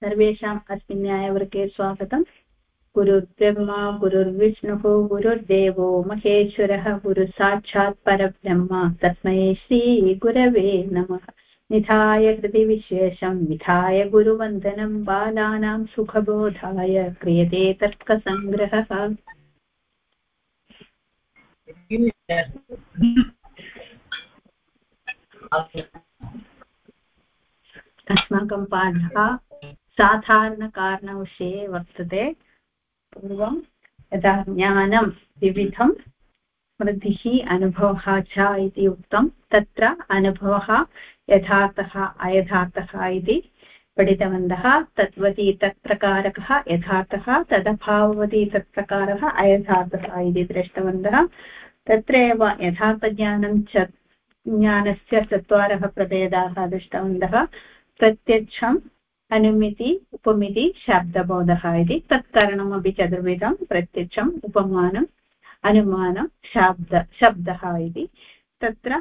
सर्वेषाम् अस्मिन् न्यायवर्गे स्वागतम्। गुरुर्ब्रह्मा गुरुर्विष्णुः गुरुर्देवो महेश्वरः गुरुसाक्षात् परब्रह्म तस्मै श्रीगुरवे नमः। निधाय हृदि विशेषं विधाय गुरुवन्दनं बालानां सुखबोधाय क्रियते तर्कसङ्ग्रहः। अस्माकं पाठः साधारणकारणविषये वर्तते। पूर्वं यदा ज्ञानं विविधं स्मृतिः अनुभवः च इति उक्तं, तत्र अनुभवः यथार्थः अयथार्थः इति पठितवन्तः। तद्वति तत्प्रकारकः यथार्थः, तदभाववति तत्प्रकारः अयथार्थः इति दृष्टवन्तः। तत्रैव यथार्थज्ञानं च ज्ञानस्य चत्वारः प्रभेदाः दृष्टवन्तः। प्रत्यक्षम्, अनुमिति, उपमिति, शाब्दबोधः इति। तत्कारणमपि चतुर्विधं: प्रत्यक्षम्, उपमानम्, अनुमानं, शब्दः इति। तत्र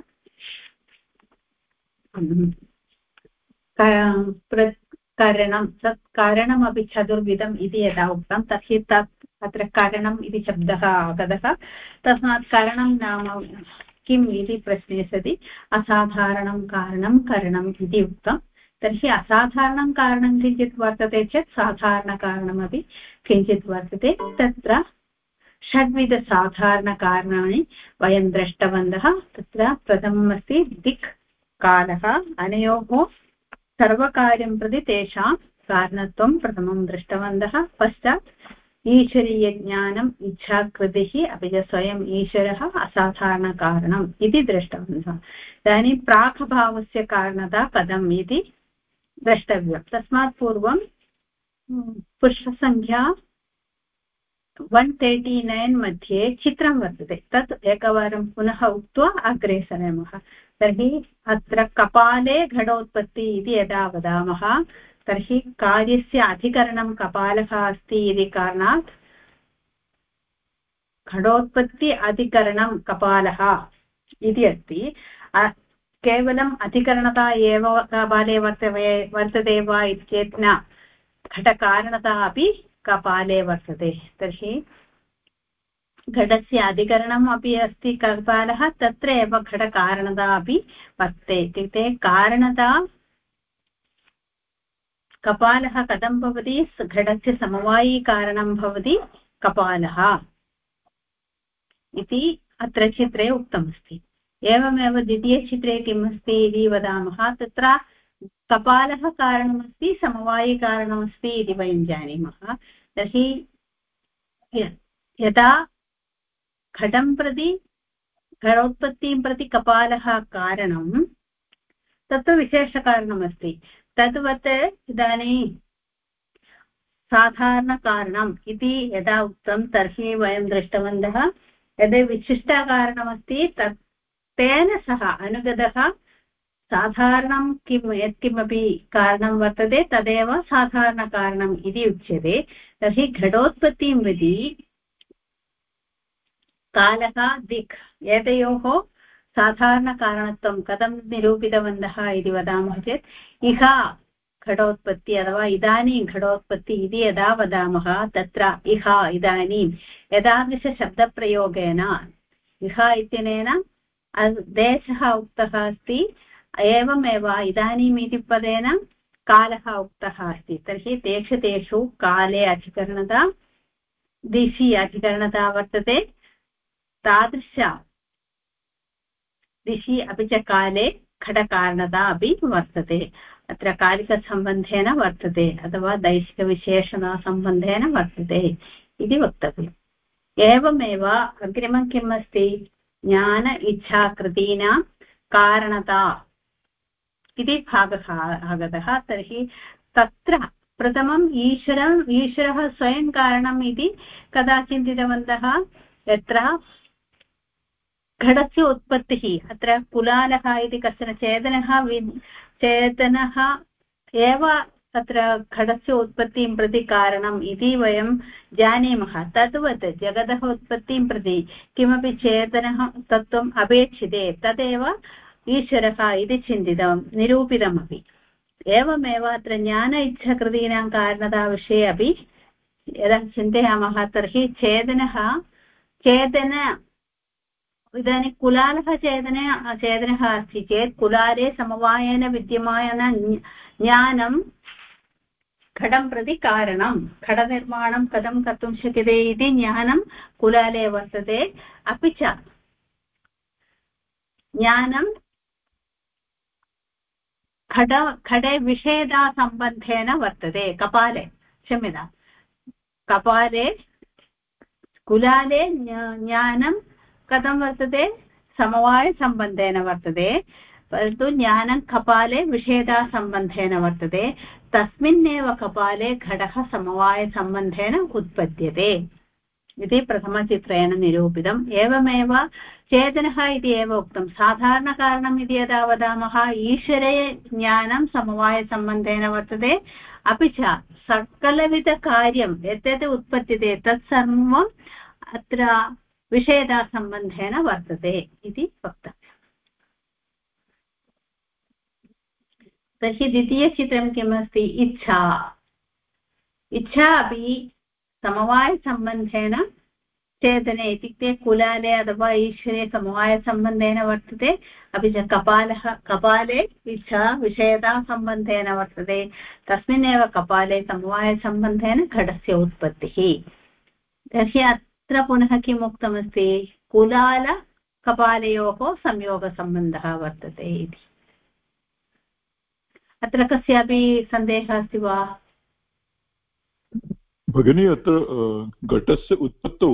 कारणं, तत् कारणमपि चतुर्विधम् इति यदा उक्तं, तर्हि तत् अत्र कारणम् इति शब्दः आगतः। तस्मात् कारणं नाम किम् इति प्रश्ने सति असाधारणं कारणं करणम् इति उक्तं। तर्हि असाधारणं कारणं किञ्चित् वर्तते चेत् साधारणकारणमपि किञ्चित् वर्तते। तत्र षड्विधसाधारणकारणानि वयं दृष्टवन्तः। तत्र प्रथमम् अस्ति दिक्, कालः। अनयोः सर्वकार्यं प्रति तेषां कारणत्वं प्रथमं दृष्टवन्तः। पश्चात् ईश्वरीयज्ञानम्, इच्छाकृतिः, अपि च स्वयम् ईश्वरः असाधारणकारणम् इति दृष्टवन्तः। इदानीं प्राक्भावस्य कारणता कथम् इति द्रष्टव्यं। तस्मात् पूर्वं पृष्ठसङ्ख्या 139 मध्ये चित्रं वर्तते, तत् एकवारं पुनः उक्त्वा अग्रे सरेमः। तर्हि अत्र कपाले घटोत्पत्ति इति यदा वदामः, तर्हि कार्यस्य अधिकरणं कपालः अस्ति इति कारणात् घटोत्पत्ति अधिकरणं कपालः इति अस्ति। केवलम् अधिकरणता एव कपाले वर्तते वा इत्येतत् न, घटकारणता अपि कपाले वर्तते। तर्हि घटस्य अधिकरणम् अपि अस्ति कपालः, तत्र एव घटकारणता अपि वर्तते। इत्युक्ते कारणता कपालः कथं भवति, घटस्य समवायिकारणं भवति कपालः इति अत्र चित्रे उक्तमस्ति। एवमेव द्वितीयचित्रे किम् अस्ति इति वदामः, तत्र कपालः कारणमस्ति, समवायिकारणमस्ति इति वयं जानीमः। तर्हि यदा घटं प्रति, घटोत्पत्तिं प्रति कपालः कारणं, तत्तु विशेषकारणमस्ति। तद्वत् इदानीं साधारणकारणम् इति यदा उक्तं, तर्हि वयं दृष्टवन्तः यद् विशिष्टकारणमस्ति तत् तेन सह अनुगतः साधारणं किं यत्किमपि कारणं वर्तते तदेव साधारणकारणम् इति उच्यते। तर्हि घटोत्पत्तिं प्रति कालः, दिक्, एतयोः साधारणकारणत्वं कथं निरूपितवन्तः इति वदामः चेत्, इह घटोत्पत्ति अथवा इदानीं घटोत्पत्ति इति यदा वदामः, तत्र इह, इदानीं एतादृशशब्दप्रयोगेन इह इत्यनेन देशः उक्तः अस्ति, एवमेव इदानीम् इति पदेन कालः उक्तः अस्ति। तर्हि तेषु काले अधिकरणता, दिशि अधिकरणता वर्तते। तादृश दिशि अपि च काले घटकारणता अपि वर्तते। अत्र कालिकसम्बन्धेन वर्तते अथवा दैशिकविशेषणसम्बन्धेन वर्तते इति वक्तव्यम्। एवमेव अग्रिमं किम् अस्ति, ज्ञान इच्छाकृतीनां कारणता इति भागः आगतः। तर्हि तत्र प्रथमम् ईश्वरः स्वयं कारणम् इति कदा चिन्तितवन्तः, यत्र घटस्य उत्पत्तिः, अत्र कुलालः इति कश्चन चेतनः एव तत्र घटस्य उत्पत्तिं प्रति कारणम् इति वयं जानीमः। तद्वत् जगतः उत्पत्तिं प्रति किमपि चेतनः तत्त्वम् अपेक्षिते, तदेव ईश्वरः इति चिन्तितं, निरूपितमपि। एवमेव अत्र ज्ञान इच्छाकृतीनां कारणताविषये अपि यदा चिन्तयामः तर्हि चेतनः इदानीं कुलालः चेतनः अस्ति चेत् कुलाले समवायेन विद्यमान ज्ञानं घटं प्रति कारणं घटनिर्माणं कथं कर्तुं शक्यते इति ज्ञानं कुलाले वर्तते अपि च ज्ञानं घटे विषेदासम्बन्धेन वर्तते कपाले क्षम्यतां कपाले कुलाले ज्ञानं कथं वर्तते समवायसम्बन्धेन वर्तते परन्तु ज्ञानं कपाले विषेदासम्बन्धेन वर्तते तस्मिन्नेव कपाले घटः समवायसम्बन्धेन उत्पद्यते इति प्रथमचित्रेण निरूपितम् एवमेव चेतनः इति एव उक्तं साधारणकारणम् इति यदा वदामः ईश्वरे ज्ञानं समवायसम्बन्धेन वर्तते अपि च सकलविधकार्यं यद्यत् उत्पद्यते तत्सर्वम् अत्र विषेदासम्बन्धेन वर्तते इति वक्तव्यम् तर्हि द्वितीयचित्रं किमस्ति इच्छा अपि समवायसम्बन्धेन चेतने इत्युक्ते कुलाले अथवा ईश्वरे समवायसम्बन्धेन वर्तते अपि च कपाले इच्छा विषयतासम्बन्धेन वर्तते तस्मिन्नेव कपाले समवायसम्बन्धेन घटस्य उत्पत्तिः तर्हि अत्र पुनः किम् उक्तमस्ति कुलालकपालयोः संयोगसम्बन्धः वर्तते इति अत्र कस्यापि सन्देहः अस्ति वा भगिनी अत्र घटस्य उत्पत्तौ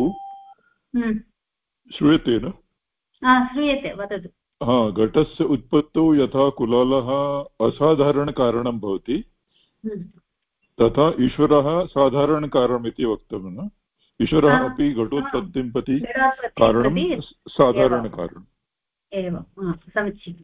श्रूयते न श्रूयते वदतु घटस्य उत्पत्तौ यथा कुलालः असाधारणकारणं भवति तथा ईश्वरः साधारणकारणम् इति वक्तव्यं न ईश्वरः अपि घटोत्पत्तिं प्रति कारणं साधारणकारणम् एवं समीचीनम्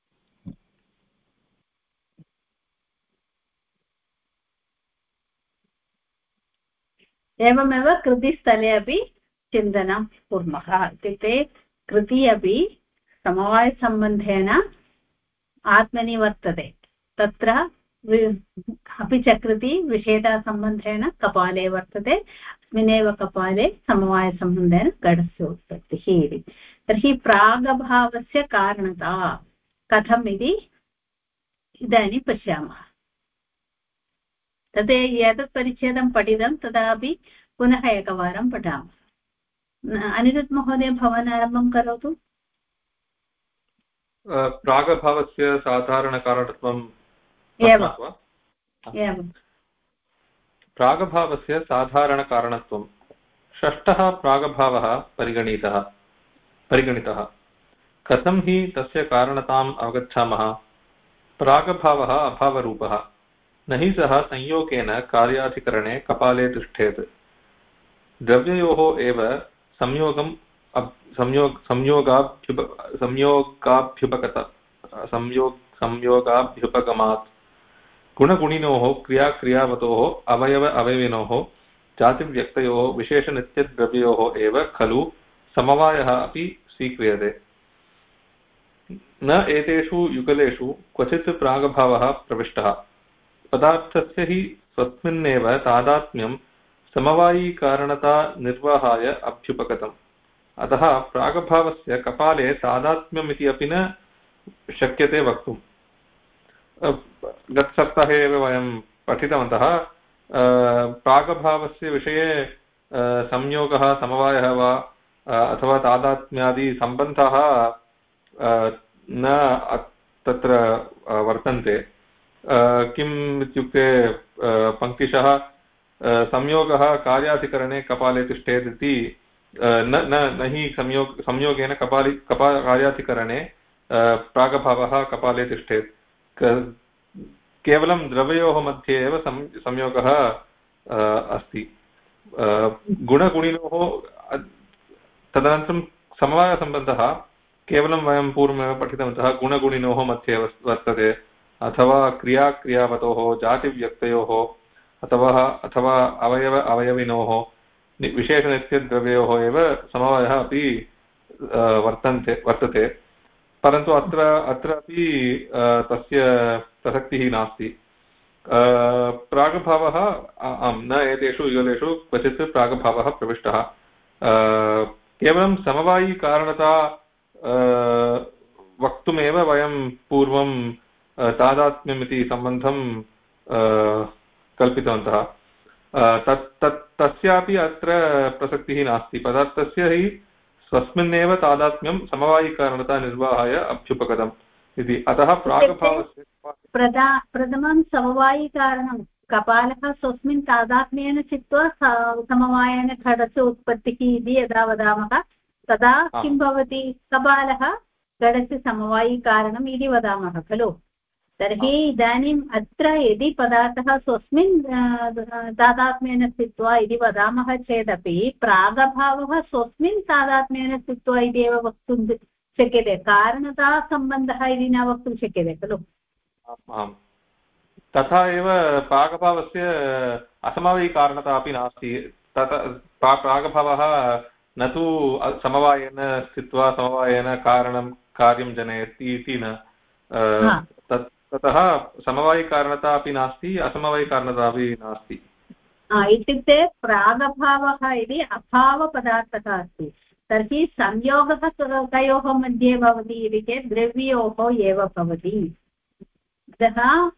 एवमेव कृतिस्थले अपि चिन्तनं कुर्मः इत्युक्ते कृति अपि समवायसम्बन्धेन आत्मनि वर्तते तत्र अपि च कृति विषेदसम्बन्धेन कपाले वर्तते अस्मिन्नेव कपाले समवायसम्बन्धेन घटस्य उत्पत्तिः इति तर्हि प्रागभावस्य कारणता कथम् इति इदानीं पश्यामः तद् एतत् परिच्छेदं पठितं तदापि पुनः एकवारं पठामः अनिरुद्ध महोदय भवान् आरम्भं करोतु प्रागभावस्य साधारणकारणत्वं एवं प्रागभावस्य साधारणकारणत्वं षष्ठः प्रागभावः परिगणितः कथं हि तस्य कारणताम् अवगच्छामः प्रागभावः अभावरूपः न हि सः संयोगेन कार्याधिकरणे कपाले तिष्ठेत् द्रव्ययोः एव संयोगाभ्युपगमात् गुणगुणिनोः क्रियाक्रियावतोः अवयविनोः जातिव्यक्तयोः विशेषनित्यद्रव्ययोः एव खलु समवायः अपि स्वीक्रियते न एतेषु युगलेषु क्वचित् प्रागभावः प्रविष्टः पदार्थस्य हि स्वस्मिन्नेव तादात्म्यं समवायीकारणता निर्वाहाय अभ्युपगतम् अतः प्रागभावस्य कपाले तादात्म्यमिति अपि न शक्यते वक्तुम् गतसप्ताहे एव वयं पठितवन्तः प्रागभावस्य विषये संयोगः समवायः वा अथवा तादात्म्यादि सम्बन्धः न तत्र वर्तन्ते किम् इत्युक्ते पङ्क्तिशः संयोगः कार्याधिकरणे कपाले तिष्ठेत् इति न हि संयोगेन कार्याधिकरणे प्रागभावः कपाले तिष्ठेत् केवलं द्रव्ययोः मध्ये एव संयोगः अस्ति गुणगुणिनोः तदनन्तरं समवायसम्बन्धः केवलं वयं पूर्वमेव पठितवन्तः गुणगुणिनोः मध्ये वर्तते अथवा क्रियाक्रियावतोः जातिव्यक्तयोः अथवा अवयविनोः विशेषनित्यद्रव्ययोः एव समवायः अपि वर्तते परन्तु अत्र अपि प्रसक्तिः नास्ति। प्रागभावः न एतेषु युगलेषु क्वचित् प्रागभावः प्रविष्टः। केवलं समवायिकारणता वक्तुमेव वयं पूर्वं तादात्म्यम् इति सम्बन्धं कल्पितवन्तः। तस्यापि अत्र प्रसक्तिः नास्ति। पदार्थस्य हि स्वस्मिन्नेव तादात्म्यं समवायिकारणता निर्वाहाय अभ्युपगतम् इति। अतः प्रागभावस्य प्रथमं समवायिकारणं कपालः स्वस्मिन् तादात्म्येन चित्वा समवायेन घटस्य उत्पत्तिः इति यदा वदामः तदा किं भवति? कपालः घटस्य समवायिकारणम् इति वदामः खलु। तर्हि इदानीम् अत्र यदि पदार्थः स्वस्मिन् तादात्म्येन स्थित्वा इति वदामः चेदपि प्रागभावः स्वस्मिन् तादात्म्येन स्थित्वा इति एव वक्तुं शक्यते। कारणतासम्बन्धः इति न वक्तुं शक्यते खलु। तथा एव प्रागभावस्य असमवायिकारणता अपि नास्ति। प्रागभावः न तु समवायेन स्थित्वा समवायेन कार्यं जनयति इति न। ततः समवायिकारणता अपि नास्ति, असमवायिकारणता अपि नास्ति। इत्युक्ते प्रागभावः इति अभावपदार्थः अस्ति। तर्हि संयोगः तयोः मध्ये भवति इति चेत् द्रव्योः एव भवति। अतः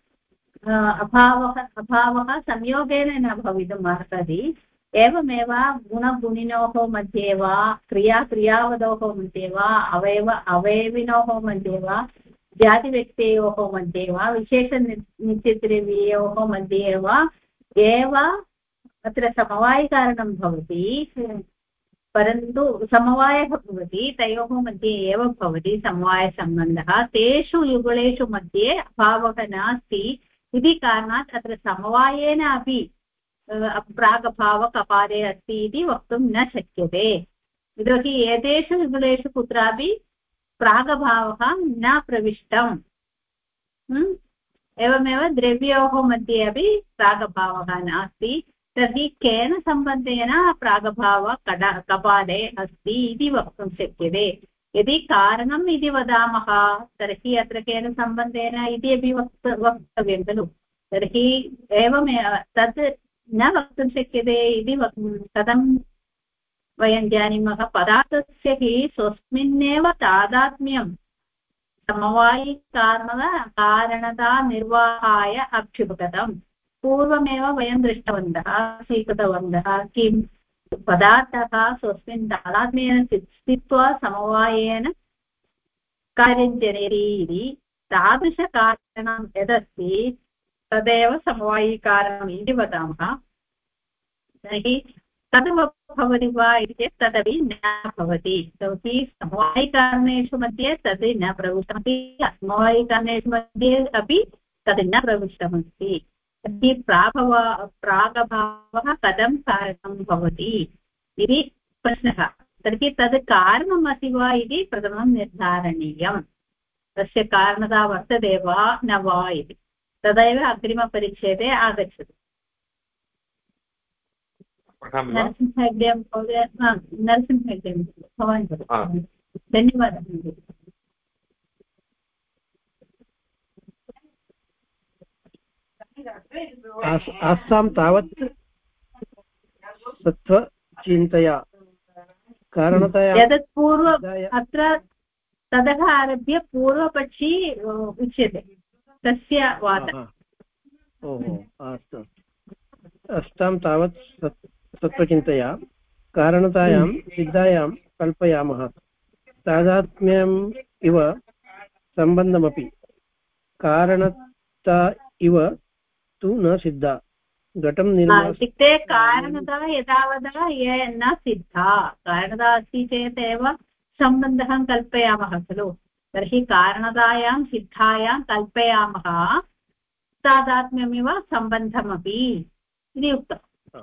अभावः संयोगेन न भवितुम् अर्हति। एवमेव गुणगुणिनोः मध्ये वा क्रियाक्रियावदोः मध्ये वा अवयविनोः मध्ये वा जातिव्यक्तयोः मध्ये वा विशेषनित्यद्रव्ययोः मध्ये वा एव अत्र समवायिकारणं भवति। परन्तु समवायः भवति, तयोः मध्ये एव भवति समवायसम्बन्धः। तेषु युगलेषु मध्ये अभावः नास्ति इति कारणात् अत्र समवायेन अपि प्रागभावकपाले अस्ति इति वक्तुं न शक्यते। यतोहि एतेषु युगलेषु कुत्रापि प्रागभावः न प्रविष्टम्। एवमेव द्रव्योः मध्ये अपि प्रागभावः नास्ति। तर्हि केन सम्बन्धेन प्रागभावः कपाले अस्ति इति वक्तुं शक्यते। यदि कारणम् इति वदामः तर्हि अत्र केन सम्बन्धेन इति अपि वक्तव्यं खलु। तर्हि एवमेव तत् न वक्तुं शक्यते इति कथं वयं जानीमः? पदार्थस्य हि स्वस्मिन्नेव तादात्म्यं समवायिकारणता निर्वाहाय अभ्युपगतम्। पूर्वमेव वयं दृष्टवन्तः, स्वीकृतवन्तः किं पदार्थः स्वस्मिन् तादात्म्येन स्थित्वा समवायेन कार्यं जनयति इति। तादृशकारणं यदस्ति तदेव समवायिकारणम् इति वदामः। तर्हि तद् भवति वा इति चेत् तदपि न भवति। यतोहि समवायिकारणेषु मध्ये तद् न प्रविष्टमस्ति, असमवायिकारणेषु मध्ये अपि तद् न प्रविष्टमस्ति। तर्हि प्रागभावः कथं कारणं भवति इति प्रश्नः। तर्हि तद् कारणमस्ति वा इति प्रथमं निर्धारणीयं। तस्य कारणता वर्तते वा न वा इति। तदैव अग्रिमपरिच्छेदे आगच्छति। नरसिंहहेग्डे महोदय, नरसिंहहेग्डे भवान् वदतु। धन्यवादः। आसां तावत् सत्त्वचिन्तया कारणतया यत् पूर्व अत्र ततः आरभ्य पूर्वपक्षी उच्यते तस्य वादः। ओहो अस्तु। अष्टां तावत् सत्त्वचिन्तया कारणतायां सिद्धायां कल्पयामः तादात्म्यम् इव सम्बन्धमपि कारणता इव तु न सिद्धा घटं इत्युक्ते कारणता यदावदा न सिद्धा। कारणता अस्ति चेत् एव सम्बन्धं कल्पयामः खलु। तर्हि कारणतायां सिद्धायां कल्पयामः तादात्म्यमिव सम्बन्धमपि इति उक्तम्।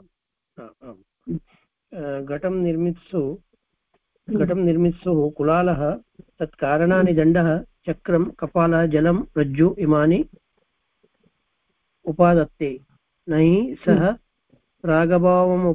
घटं निर्मित्सुः कुलालः तत्कारणानि दण्डः चक्रं कपालः जलं रज्जु इमानि उपादत्ते न हि सः प्रागभावम्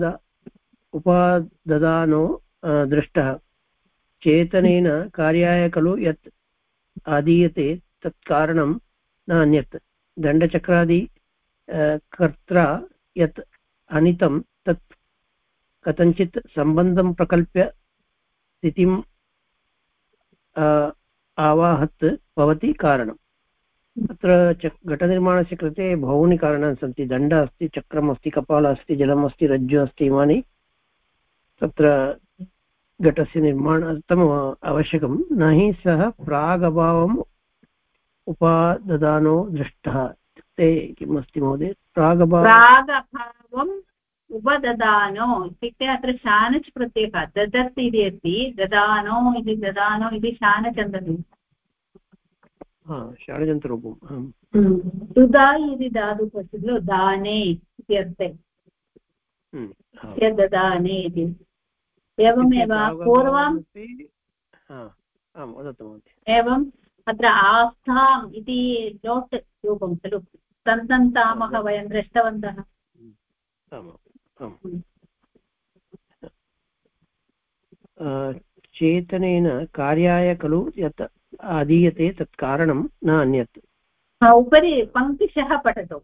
उपाददानो दृष्टः चेतनेन कार्याय खलु यत् आदीयते तत्कारणं न अन्यत् दण्डचक्रादि कर्त्रा यत् अनितं तत् कथञ्चित् सम्बन्धं प्रकल्प्य स्थितिम् आवाहत् भवति कारणम्। अत्र घटनिर्माणस्य कृते बहूनि कारणानि सन्ति। दण्ड अस्ति, चक्रम् अस्ति, कपालः अस्ति, जलम् अस्ति, रज्जु अस्ति, इमानि तत्र घटस्य निर्माणार्थम् आवश्यकं। न हि सः प्रागभावम् उपाददानो दृष्टः। इत्युक्ते किम् अस्ति महोदय? प्रागभावम् उपददानो इत्युक्ते अत्र शानच् प्रत्ययः ददत् इति अस्ति। ददानो इति शानचन्दति शाणजन्तरूपम्। दुदा इति धातुः अस्ति खलु, दाने इति अर्थे ददाने इति। एवमेव पूर्वं एवम् अत्र आस्थाम् इति लोट् रूपं खलु, तन्तन्तामः वयं दृष्टवन्तः। चेतनेन कार्याय खलु यत् अधीयते तत् कारणं न अन्यत्। उपरि पङ्क्तिशः पठतु।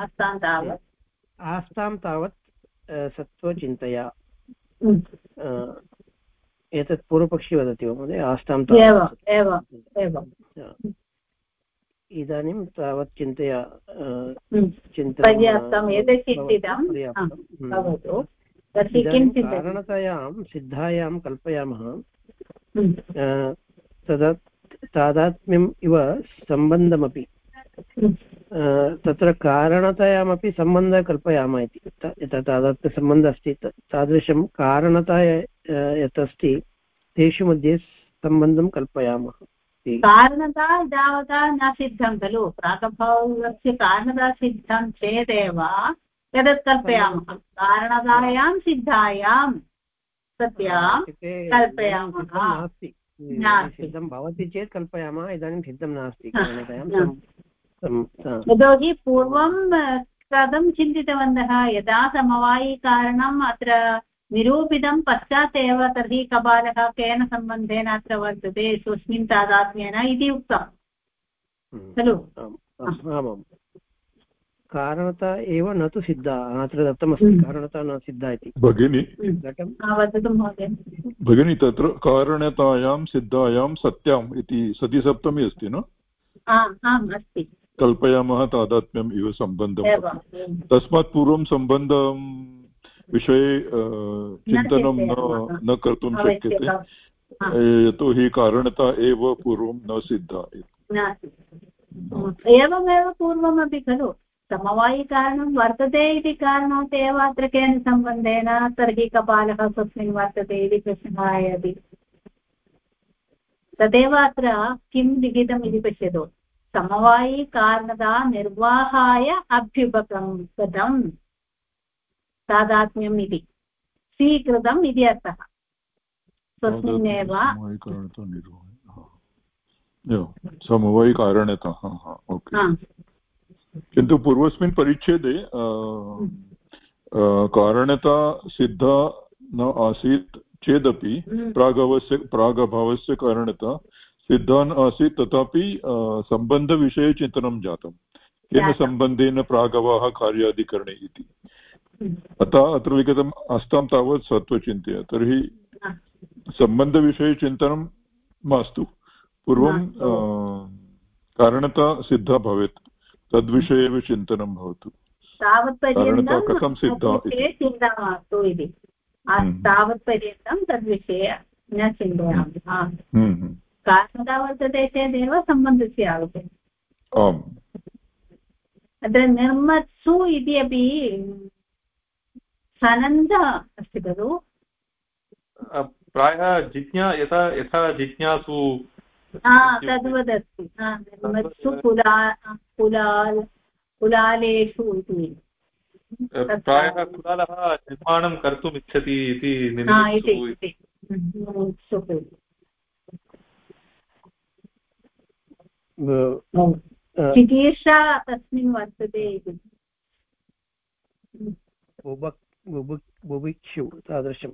आस्तां तावत् सत्त्वचिन्तया। एतत् पूर्वपक्षी वदति वा महोदय? आस्तां इदानीं तावत् चिन्तया कारणतायां सिद्धायां कल्पयामः तदा तादात्म्यम् इव सम्बन्धमपि तत्र कारणतायामपि सम्बन्धः कल्पयामः इति। यथा तादात्म्यसम्बन्धः अस्ति तादृशं कारणता यत् अस्ति तेषु मध्ये सम्बन्धं कल्पयामः। कारणता यावता न सिद्धं खलु, प्रागभावस्य कारणता सिद्धं चेदेव तदत् कल्पयामः। कारणतायां सिद्धायां सत्यां कल्पयामः। सिद्धं भवति चेत् कल्पयामः, इदानीं सिद्धं नास्ति। यतोहि पूर्वं कथं चिन्तितवन्तः, यदा समवायिकारणम् अत्र निरूपितं पश्चात् एव तर्हि कपालः केन सम्बन्धेन अत्र वर्तते, स्वस्मिन् तादात्म्येन इति उक्तं खलु। कारणता एव न तु सिद्धा, अत्र दत्तमस्ति कारणता न सिद्धा इति। भगिनी वदतु महोदय। भगिनी तत्र कारणतायां सिद्धायां सत्याम् इति सतिसप्तमी अस्ति न? आम् अस्ति। कल्पयामः तादात्म्यम् इव सम्बन्धं। तस्मात् पूर्वं सम्बन्धं विषये चिन्तनं न कर्तुं शक्यते, यतोहि कारणता एव पूर्वं न सिद्धा। एवमेव पूर्वमपि खलु, समवायिकारणं वर्तते इति कारणात् एव अत्र केन सम्बन्धेन तर्हि कपालः स्वस्मिन् वर्तते इति प्रश्नः आयाति। तदेव अत्र किं लिखितम् इति पश्यतु। समवायिकारणता निर्वाहाय अभ्युपगतं तादात्म्यम् इति स्वीकृतम् इति अर्थः। स्वस्मिन्नेव समवायिकारणता। किन्तु पूर्वस्मिन् परिच्छेदे कारणता सिद्धा न आसीत् चेदपि प्रागभावस्य कारणता सिद्धा न आसीत्, तथापि सम्बन्धविषये चिन्तनं जातं। केन सम्बन्धेन प्रागभावः कार्यादिकरणे इति। अतः अत्र लिखितम् आस्तां तावत् सत्त्वचिन्तया। तर्हि सम्बन्धविषये चिन्तनं मास्तु, पूर्वं कारणता सिद्धा भवेत्, तद्विषये एव चिन्तनं भवतु। कारणता कथं सिद्धा चिन्ता मास्तु इति। तावत्पर्यन्तं तद्विषये न चिन्तयामः। कारणता वर्तते चेदेव सम्बन्धस्य आवश्यकता। आम्, अत्र निर्मत्सु इति अपि सनन्द अस्ति खलु। प्रायः यथा जिज्ञासु तद्वदस्ति। निर्मत्सु कुलालेषु इति प्रायः कुलालः निर्माणं कर्तुम् इच्छति इति। चिकीर्षा तस्मिन् वर्तते इति। बुभुक्षु तादृशं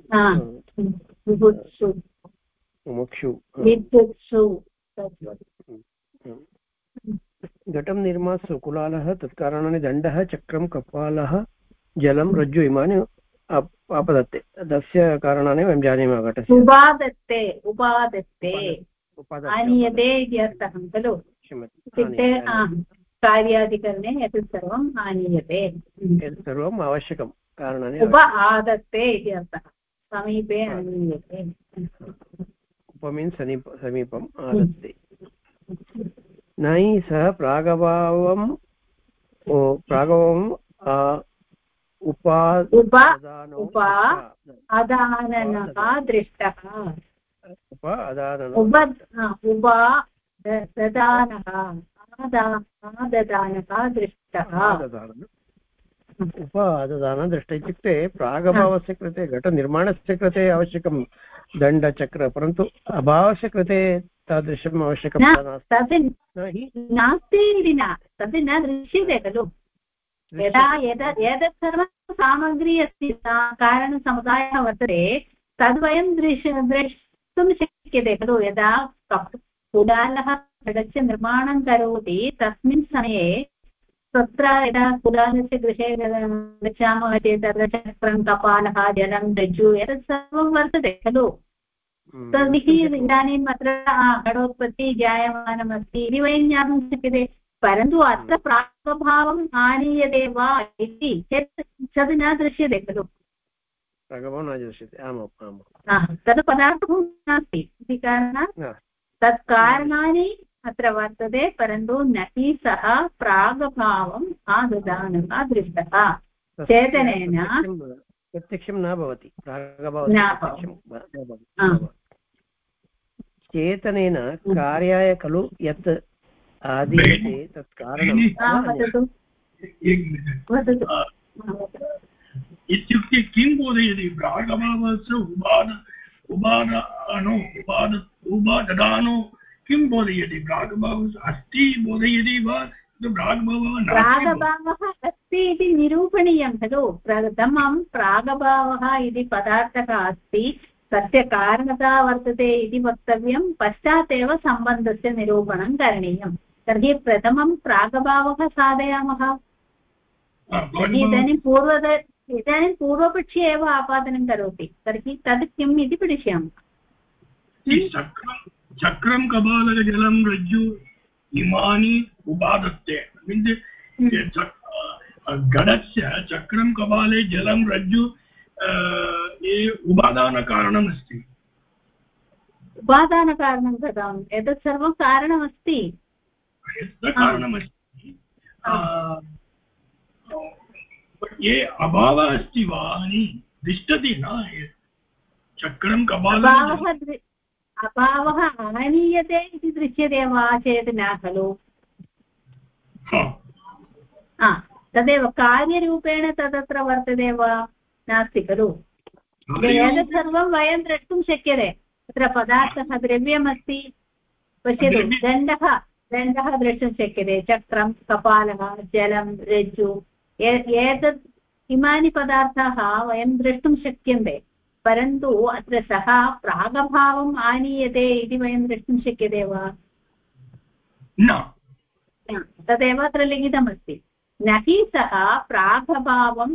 मुमुक्षु विद्युत्सु घटं निर्मातु कुलालः तत्कारणानि दण्डः चक्रं कपालः जलं रज्जु इमानि आपदत्ते तस्य कारणानि वयं जानीमः घटस्य उपादत्ते उपादत्ते आनीयते इति अर्थः खलु इत्युक्ते कार्याधिकरणे एतत् सर्वम् आनीयते एतत् सर्वम् आवश्यकं कारणानि उप आदत्ते इति अर्थः समीपे आनीयते उप मीन्स् समीपम् आदत्ते नै सः प्रागभावम् अदाननः दृष्टः उपाददानं दृष्ट इत्युक्ते प्रागभावस्य कृते घटनिर्माणस्य कृते आवश्यकं दण्डचक्र परन्तु अभावस्य कृते तादृशम् आवश्यकं नास्ति इति न तद् न दृश्यते खलु यदा एतत् सर्वं सामग्री अस्ति कारणसमुदायः वर्तते तद् वयं द्रष्टुं शक्यते खलु यदा कुलालः घटस्य निर्माणं करोति तस्मिन् समये तत्र यदा कुलालस्य गृहे गच्छामः चेत् तत्र चक्रं कपालः जलं रज्जु एतत् सर्वं वर्तते खलु तर्हि इदानीम् अत्र घटोत्पत्तिः जायमानमस्ति इति वयं ज्ञातुं शक्यते परन्तु अत्र प्रागभावम् आनीयते वा इति चेत् तद् न दृश्यते खलु प्रागभावं न दृश्यते आमाम् तद् पदार्थः नास्ति इति कारणात् तत् कारणानि अत्र वर्तते परन्तु न हि सः प्रागभावम् आददानः दृष्टः चेतनेन प्रत्यक्षं न भवति चेतनेन कार्याय खलु यत् आदीयते तत् कारणं इत्युक्ते किं बोधयति प्रागभावस्य उपाददानो किं बोधयति प्रागभावः अस्ति बोधयति वा प्रागभावः अस्ति इति निरूपणीयं खलु प्रथमं प्रागभावः इति पदार्थः अस्ति तस्य कारणता वर्तते इति वक्तव्यं पश्चात् एव सम्बन्धस्य निरूपणं करणीयं तर्हि प्रथमं प्रागभावः साधयामः इदानीं पूर्वपक्षी एव आपादनं करोति तर्हि तद् किम् इति पश्यामः चक्रं कपालः जलं रज्जु इमानि उपादत्ते घटस्य चक्रं कपाले जलं रज्जु उपादानकारणमस्ति उपादानकारणं कथम् एतत् सर्वं कारणमस्ति कारणमस्ति ये अभावः अस्ति वा तिष्ठति न चक्रं कपालः अभावः आनीयते इति दृश्यते वा चेत् न खलु तदेव कार्यरूपेण तदत्र वर्तते वा नास्ति खलु एतत् सर्वं वयं द्रष्टुं शक्यते तत्र पदार्थः द्रव्यमस्ति पश्यतु दण्डः द्रष्टुं शक्यते चक्रं कपालः जलं रज्जु एतत् इमानि पदार्थाः वयं द्रष्टुं शक्यन्ते परन्तु अत्र सः प्रागभावम् आनीयते इति वयं द्रष्टुं शक्यते वा न तदेव अत्र लिखितमस्ति न हि सः प्रागभावम्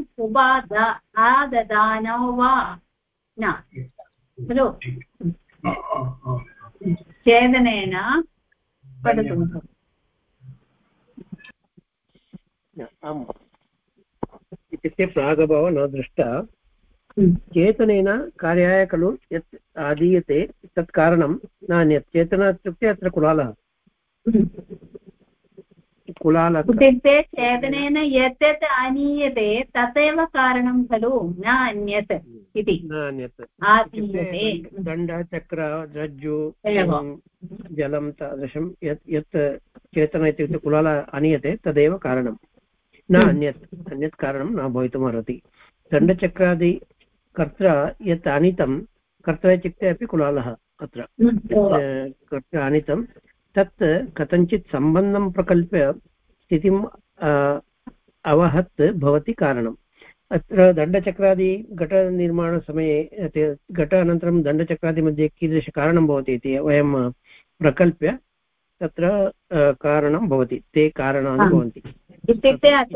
आददानो वा न खलु चेदनेन वदतु इत्युक्ते प्रागभावः न दृष्टः चेतनेन कार्याय खलु यत् आदीयते तत् कारणं नान्यत् चेतना इत्युक्ते अत्र कुलालः इत्युक्ते चेतनेन यत् यत् आनीयते तदेव कारणं खलु न अन्यत् इति दण्ड चक्र रज्जु जलं तादृशं यत् चेतना इत्युक्ते कुलाल आनीयते तदेव कारणं न अन्यत् कारणं न भवितुमर्हति दण्डचक्रादि कर्त्रा यत् आनीतं कर्ता इत्युक्ते अपि कुलालः अत्र कर्त्रा आनीतं तत् कथञ्चित् सम्बन्धं प्रकल्प्य स्थितिम् अवहत् भवति कारणम् अत्र दण्डचक्रादि घटनिर्माणसमये घट अनन्तरं दण्डचक्रादि मध्ये कीदृशकारणं भवति इति वयं प्रकल्प्य तत्र कारणं भवति, ते कारणानि भवन्ति। इत्युक्ते अत्र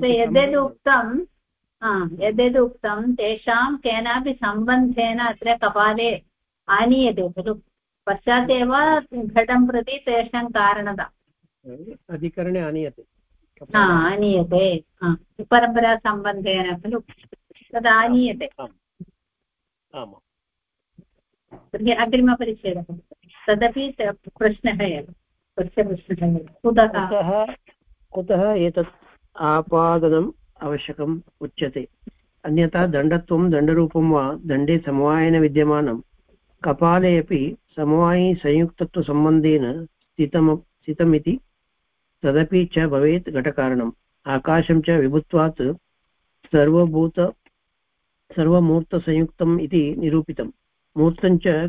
यद्यदुक्तं तेषां केनापि सम्बन्धेन अत्र कपाले आनीयते खलु, पश्चादेव घटं प्रति तेषां कारणता अधिकरणे आनीयते, आनीयते परम्परासम्बन्धेन खलु तद् आनीयते। तर्हि अग्रिमपरिच्छेदः तदपि प्रश्नः एव, प्रश्नः कुतः एतत् आपादनम् आवश्यकम् उच्यते। अन्यथा दण्डत्वं दण्डरूपं वा दण्डे समवायेन विद्यमानं कपाले अपि समवायी संयुक्तत्वसम्बन्धेन स्थितमिति तदपि च भवेत् घटकारणम्। आकाशं च विभुत्वात् सर्वमूर्तसंयुक्तम् इति निरूपितम्। मूर्तं च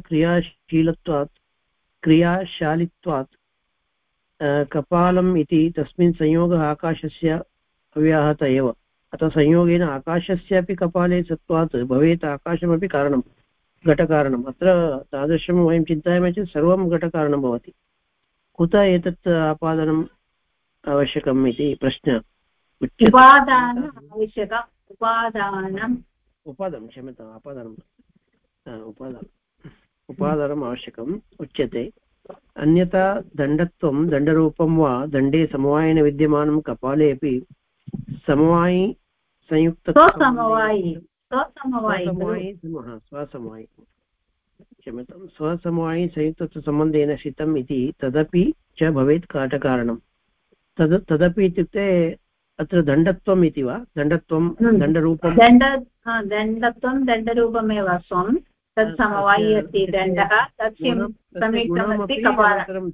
क्रियाशालित्वात् कपालम् इति तस्मिन् संयोगः आकाशस्य अव्याहत एव। अतः संयोगेन आकाशस्यापि कपाले सत्त्वात् भवेत् आकाशमपि कारणं घटकारणम्। अत्र तादृशं वयं चिन्तयामः चेत् सर्वं घटकारणं भवति। कुतः एतत् आपादनम् आवश्यकम् इति प्रश्नः उपादानम् आवश्यकम् उच्यते। अन्यथा दण्डत्वं दण्डरूपं वा दण्डे समवायेन विद्यमानं कपाले अपि समवायी स्वसमवायी संयुक्तत्वसम्बन्धेन स्थितम् इति तदपि च भवेत् घटकारणम्। तदपि इत्युक्ते अत्र दण्डत्वम् इति वा दण्डत्वं दण्डरूपं दण्डत्वं दण्डरूपमेव स्वं तत् समवायी अस्ति दण्डः तस्य समीक्षमस्ति कपालः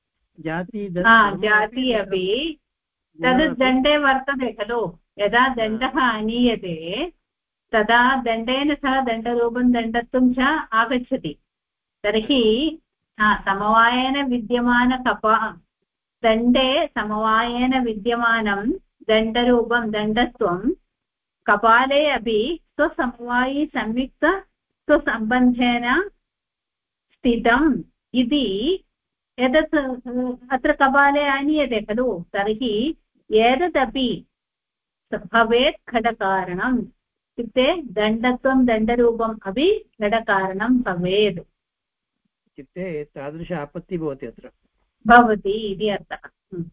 जाति अपि तद् दण्डे वर्तते खलु। यदा दण्डः आनीयते तदा दण्डेन सह दण्डरूपं दण्डत्वं च आगच्छति। तर्हि समवायेन विद्यमान दण्डे समवायेन विद्यमानं दण्डरूपं दण्डत्वं कपाले अपि स्वसमवायी संयुक्त स्वसम्बन्धेन स्थितम् इति एतत् अत्र कपाले आनीयते खलु। तर्हि एतदपि भवेत् घटकारणम् इत्युक्ते दण्डत्वं दण्डरूपम् अपि घटकारणं भवेत् इत्युक्ते तादृश आपत्तिः भवति अत्र भवति इति अर्थः।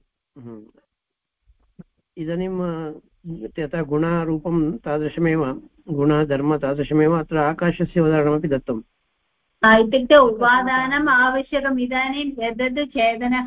इदानीं यथा गुणारूपं तादृशमेव गुणधर्म तादृशमेव अत्र आकाशस्य उदाहरणमपि दत्तम्। इत्युक्ते उपादानम् आवश्यकम्। इदानीं यद् छेदनः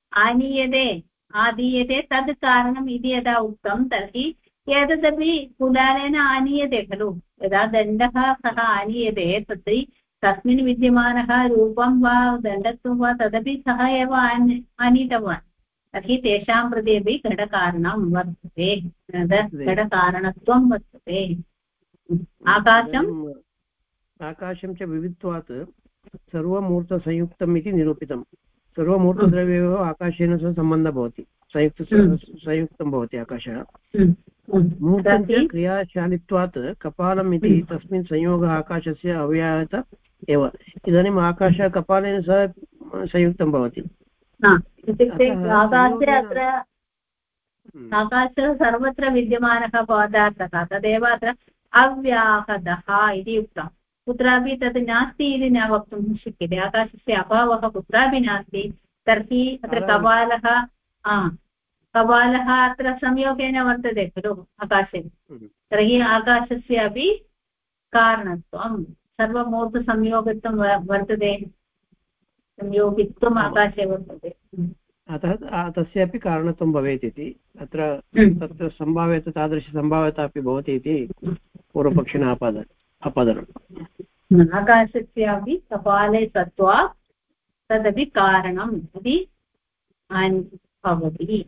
आदीयते तद् कारणम् इति यदा उक्तं तर्हि एतदपि कुलालेन आनीयते खलु। यदा दण्डः सः आनीयते तस्मिन् विद्यमानः रूपं वा दण्डत्वं वा तदपि सः एव आनीतवान्। तर्हि तेषां प्रति अपि घटकारणं वर्तते, घटकारणत्वं वर्तते। आकाशं च विवित्वात् सर्वमूर्तसंयुक्तम् इति निरूपितं। सर्वमूर्तद्रव्येव आकाशेन सह सम्बन्धः भवति, संयुक्तं भवति आकाशः। मूर्तं च क्रियाशालित्वात् कपालम् इति तस्मिन् संयोगः आकाशस्य अव्याहत एव। इदानीम् आकाशः कपालेन सह संयुक्तं भवति। इत्युक्ते आकाशः सर्वत्र विद्यमानः पदार्थः तदेव अत्र अव्याहतः इति उक्तं। कुत्रापि तत् नास्ति इति न वक्तुं शक्यते। आकाशस्य अभावः कुत्रापि नास्ति। तर्हि अत्र कपालः अत्र संयोगेन वर्तते खलु आकाशे। तर्हि आकाशस्य अपि कारणत्वं सर्वमूर्तसंयोगत्वं वर्तते, संयोगित्वम् आकाशे वर्तते। अतः तस्यापि कारणत्वं भवेत् इति अत्र तत्र सम्भाव्यता तादृशसम्भाव्यता अपि भवति इति पूर्वपक्षिणः अपदनम्। आकाशस्यापि कपाले सत्त्वात् तदपि कारणम् इति भवति।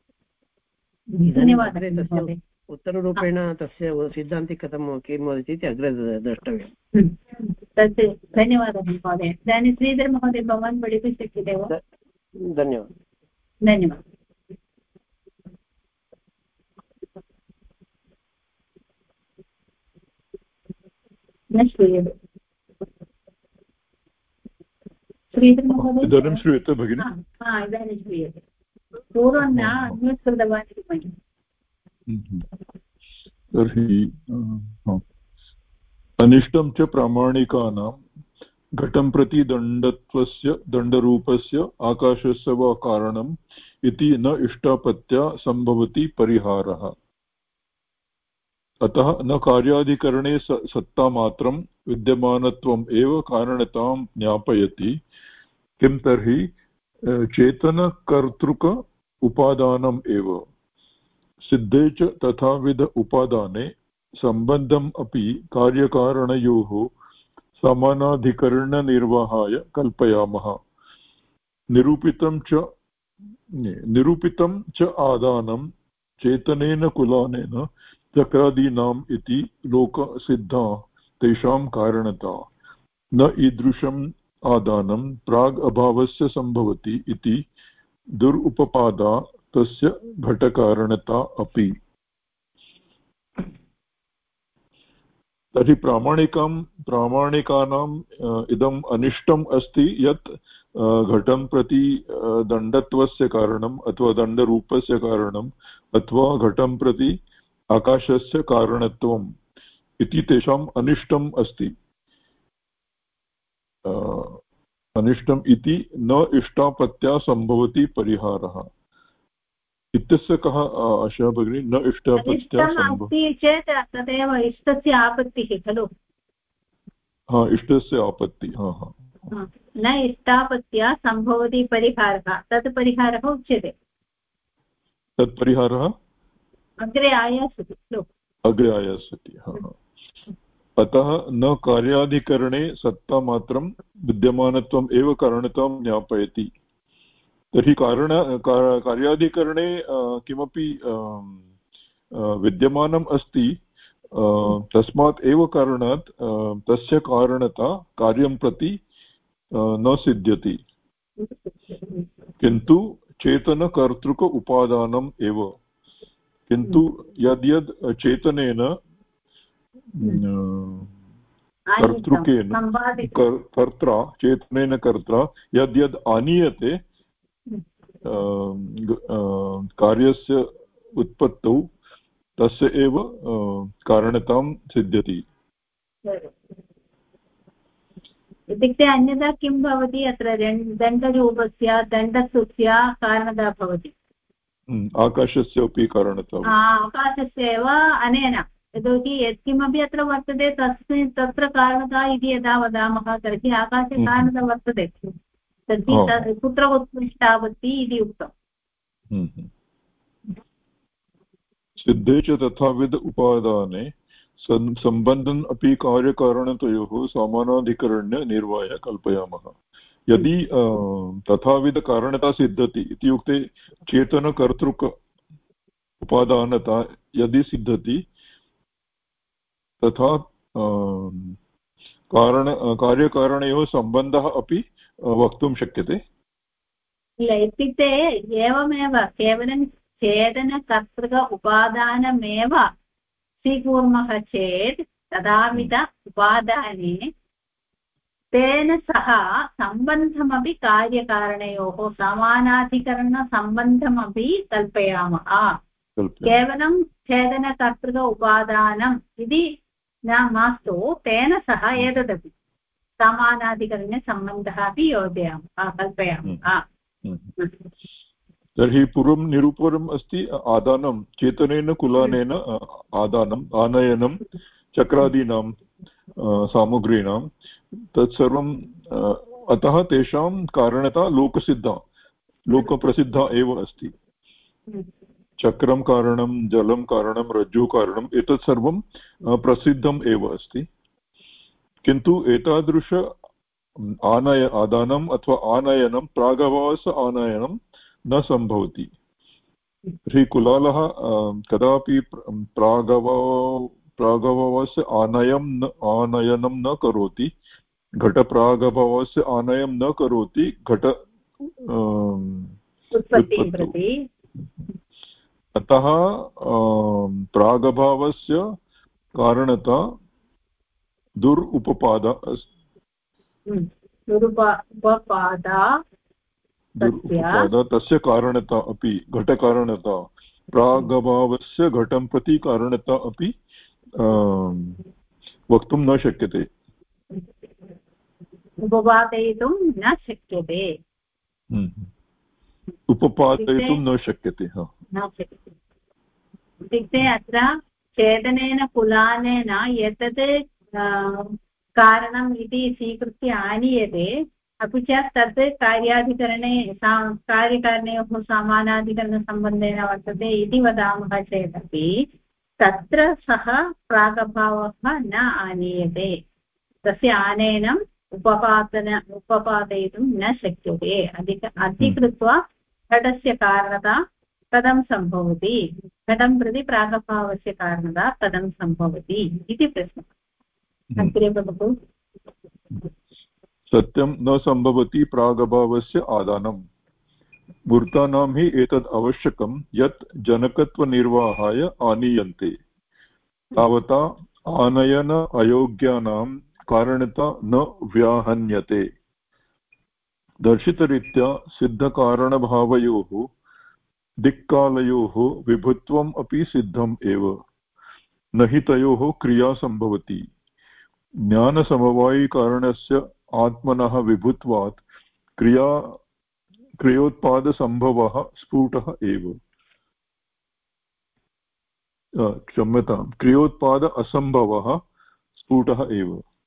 धन्यवादः। उत्तररूपेण तस्य सिद्धान्ते कथं किं वदति इति अग्रे द्रष्टव्यम्। तत् धन्यवादः महोदय। इदानीं श्रीधर महोदय भवान् पठितुं शक्यते वा? धन्यवादः। धन्यवादः। न श्रूयते। श्रूयते महोदय? इदानीं श्रूयते भगिनि? इदानीं श्रूयते, पूर्वं न अन्म्यूट् कृतवान् इति मन्ये। तर्हि अनिष्टं च प्रामाणिकानां घटं प्रति दण्डत्वस्य दण्डरूपस्य आकाशस्य वा कारणम् इति न इष्टापत्या सम्भवति परिहारः। अतः न कार्याधिकरणे सत्तामात्रं विद्यमानत्वम् एव कारणतां ज्ञापयति। किं तर्हि चेतनकर्तृक उपादानम् एव। सिद्धे च तथाविध उपादाने सम्बन्धम् अपि कार्यकारणयोः समानाधिकरणनिर्वाहाय कल्पयामः। निरूपितं च आदानं चेतनेन कुलानेन चक्रादीनाम् इति लोकसिद्धा तेषां कारणता। न ईदृशम् आदानं प्राग् अभावस्य सम्भवति इति दुरुपपादा तस्य घटकारणता अपि। तर्हि प्रामाणिकानाम् इदम् अनिष्टम् अस्ति यत् घटं प्रति दण्डत्वस्य कारणम् अथवा दण्डरूपस्य कारणम् अथवा घटं प्रति आकाशस्य कारणत्वम् इति तेषाम् अनिष्टम् अस्ति। अनिष्टम् इति न इष्टापत्या सम्भवति परिहारः इत्यस्य कः आशयः भगिनी? न इष्टापत्या अस्ति चेत् तदेव इष्टस्य आपत्तिः खलु? इष्टस्य आपत्ति। न इष्टापत्या सम्भवति परिहारः, तत् परिहारः उच्यते। तत् परिहारः अग्रे आयास्यति खलु? अग्रे आयास्यति। अतः न कार्याधिकरणे सत्तामात्रं विद्यमानत्वम् एव कारणतां ज्ञापयति। तर्हि कार्याधिकरणे किमपि विद्यमानम् अस्ति, तस्मात् एव कारणात् तस्य कारणता कार्यं प्रति न सिद्ध्यति, किन्तु चेतनकर्तृक उपादानम् एव। किन्तु यद्यद् चेतनेन कर्तृकेन चेतनेन कर्त्रा यद्यद् आनीयते कार्यस्य उत्पत्तौ तस्य एव कारणतां सिद्ध्यति। इत्युक्ते अन्यथा किं भवति? अत्र दण्डरूपस्य दण्डत्वस्य कारणता भवति, आकाशस्य अपि कारणता। आकाशस्य एव अनेन, यतोहि यत्किमपि अत्र वर्तते तत्र कारणता इति यदा वदामः तर्हि आकाशे कारणता वर्तते, तर्हि कुत्र उत्कृष्टापत्ति इति उक्तम्। सिद्धे च तथाविध उपादाने सम्बन्धम् अपि कार्यकारणतयोः समानाधिकरण्य निर्वाय कल्पयामः। यदि तथाविधकारणता सिद्ध्यति इत्युक्ते चेतनकर्तृक उपादानता यदि सिद्ध्यति तथा कार्यकारणयोः सम्बन्धः अपि वक्तुं शक्यते। इत्युक्ते एवमेव केवलं चेतनकर्तृक उपादानमेव स्वीकुर्मः चेत् तदाविध उपादाने तेन सह सम्बन्धमपि कार्यकारणयोः समानाधिकरणसम्बन्धमपि कल्पयामः। केवलं छेदनकर्तृक उपादानम् इति न मास्तु, तेन सह एतदपि समानाधिकरणसम्बन्धः अपि योजयामः, कल्पयामः। तर्हि पूर्वं निरूपणम् अस्ति आदानं चेतनेन कुलानेन आदानम् आनयनं चक्रादीनां सामग्रीणां तत्सर्वम् अतः तेषां कारणता लोकसिद्धा लोकप्रसिद्धा एव अस्ति। चक्रं कारणं, जलं कारणं, रज्जुः कारणम्, एतत् सर्वं प्रसिद्धम् एव अस्ति। किन्तु एतादृश आदानम् अथवा आनयनं प्रागभावस्य आनयनं न सम्भवति। तर्हि कुलालः कदापि प्रागभावस्य आनयनं न करोति, घटप्रागभावस्य आनयनं न करोति घट उत्पत्तौ। अतः प्रागभावस्य कारणता दुरुपपादा अस्ति। उपपादा तस्य कारणता अपि घटकारणता प्रागभावस्य घटं प्रति कारणता अपि वक्तुं न शक्यते उपपादयितुं न शक्यते उपपादयितुं न शक्यते इत्युक्ते अत्र छेदनेन कुलालेन एतत् कारणम् इति स्वीकृत्य आनीयते अपि च तत् कार्याधिकरणे कार्यकारणयोः समानाधिकरणसम्बन्धेन वर्तते इति वदामः चेदपि तत्र सः प्रागभावः न आनीयते तस्य आनयनम् उपपादयितुं न शक्यते अधिकृत्वा घटस्य कारणता कथं सम्भवति घटं प्रति प्रागभावस्य कारणता कथं सम्भवति इति प्रश्नः अग्रे वदतु सत्यं न सम्भवति प्रागभावस्य आदानं मूर्तानां हि एतद् आवश्यकं यत् जनकत्वनिर्वाहाय आनीयन्ते तावता आनयन अयोग्यानां कारणता न व्याहन्यते दर्शितरीत्या सिद्धकारणभावयोः दिक्कालयोः विभुत्वम् अपि सिद्धम् एव न हि तयोः क्रिया सम्भवति ज्ञानसमवायिकारणस्य आत्मनः विभुत्वात् क्रियोत्पादसम्भवः स्फुटः एव क्षम्यतां क्रियोत्पाद असम्भवः स्फुटः एव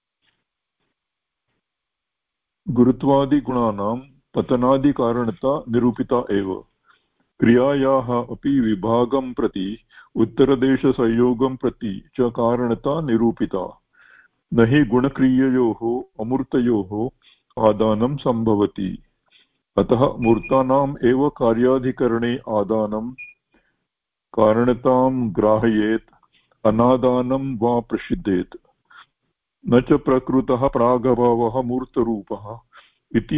गुरुत्वादिगुणानां पतनादिकारणता निरूपिता एव क्रियायाः अपि विभागं प्रति उत्तरदेशसंयोगं प्रति च कारणता निरूपिता न हि गुणक्रिययोः अमूर्तयोः आदानं सम्भवति अतः मूर्तानाम् एव कार्याधिकरणे आदानं कारणतां ग्राहयेत् अनादानं वा प्रसिद्धेत् न च प्रकृतः प्रागभावः मूर्तरूपः इति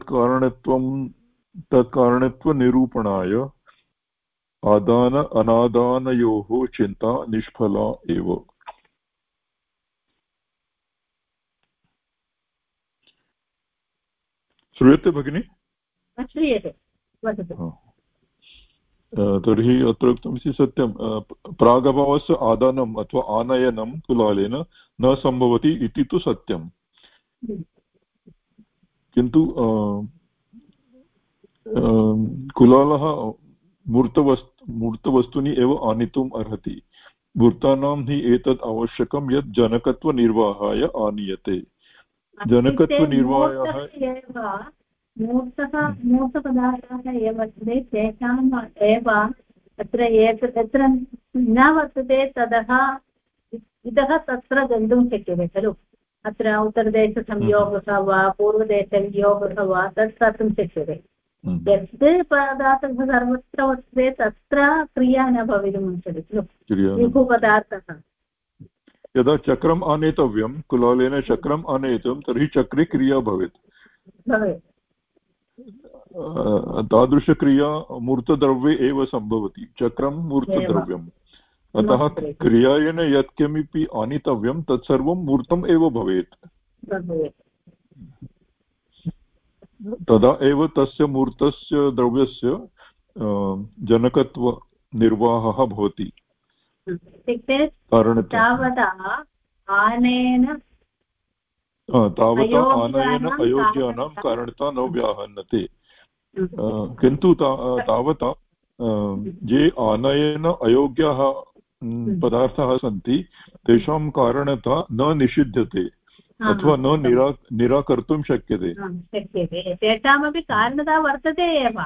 तत्कारणत्वनिरूपणाय आदान अनादानयोः चिन्ता निष्फला एव श्रूयते भगिनि श्रूयते वदतु तर्हि अत्र उक्तमस्ति सत्यं प्रागभावस्य आदानम् अथवा आनयनं कुलालेन न सम्भवति इति तु सत्यं किन्तु कुलालः मूर्तवस्तूनि एव आनीतुम् अर्हति मूर्तानां हि एतद् आवश्यकं यत् जनकत्वनिर्वाहाय आनीयते जनकत्वनिर्वाहाय मूर्तपदार्थाः ये वर्तते तेषाम् एव अत्र यत्र न वर्तते इतः तत्र गन्तुं शक्यते खलु अत्र उत्तरदेशसंयोगः वा पूर्वदेशवियोगः वा तत् कर्तुं शक्यते यत् पदार्थः सर्वत्र वर्तते तत्र क्रिया न भवितुमर्हति खलु विभुपदार्थः यदा चक्रम् आनेतव्यं कुलालेन चक्रम् आनेतव्यं तर्हि चक्रे क्रिया भवेत् तादृशक्रिया मूर्तद्रव्ये एव सम्भवति चक्रं मूर्तद्रव्यम् अतः क्रियायेन यत्किमपि आनीतव्यं तत्सर्वं मूर्तम् एव भवेत् तदा एव तस्य मूर्तस्य द्रव्यस्य जनकत्वनिर्वाहः भवति तावता आनयन अयोग्यानां कारणता न व्याहन्यते किन्तु तावता ये आनयन अयोग्याः पदार्थाः सन्ति तेषां कारणता न निषिध्यते अथवा न निराकर्तुं शक्यते तेषामपि कारणता वर्तते एव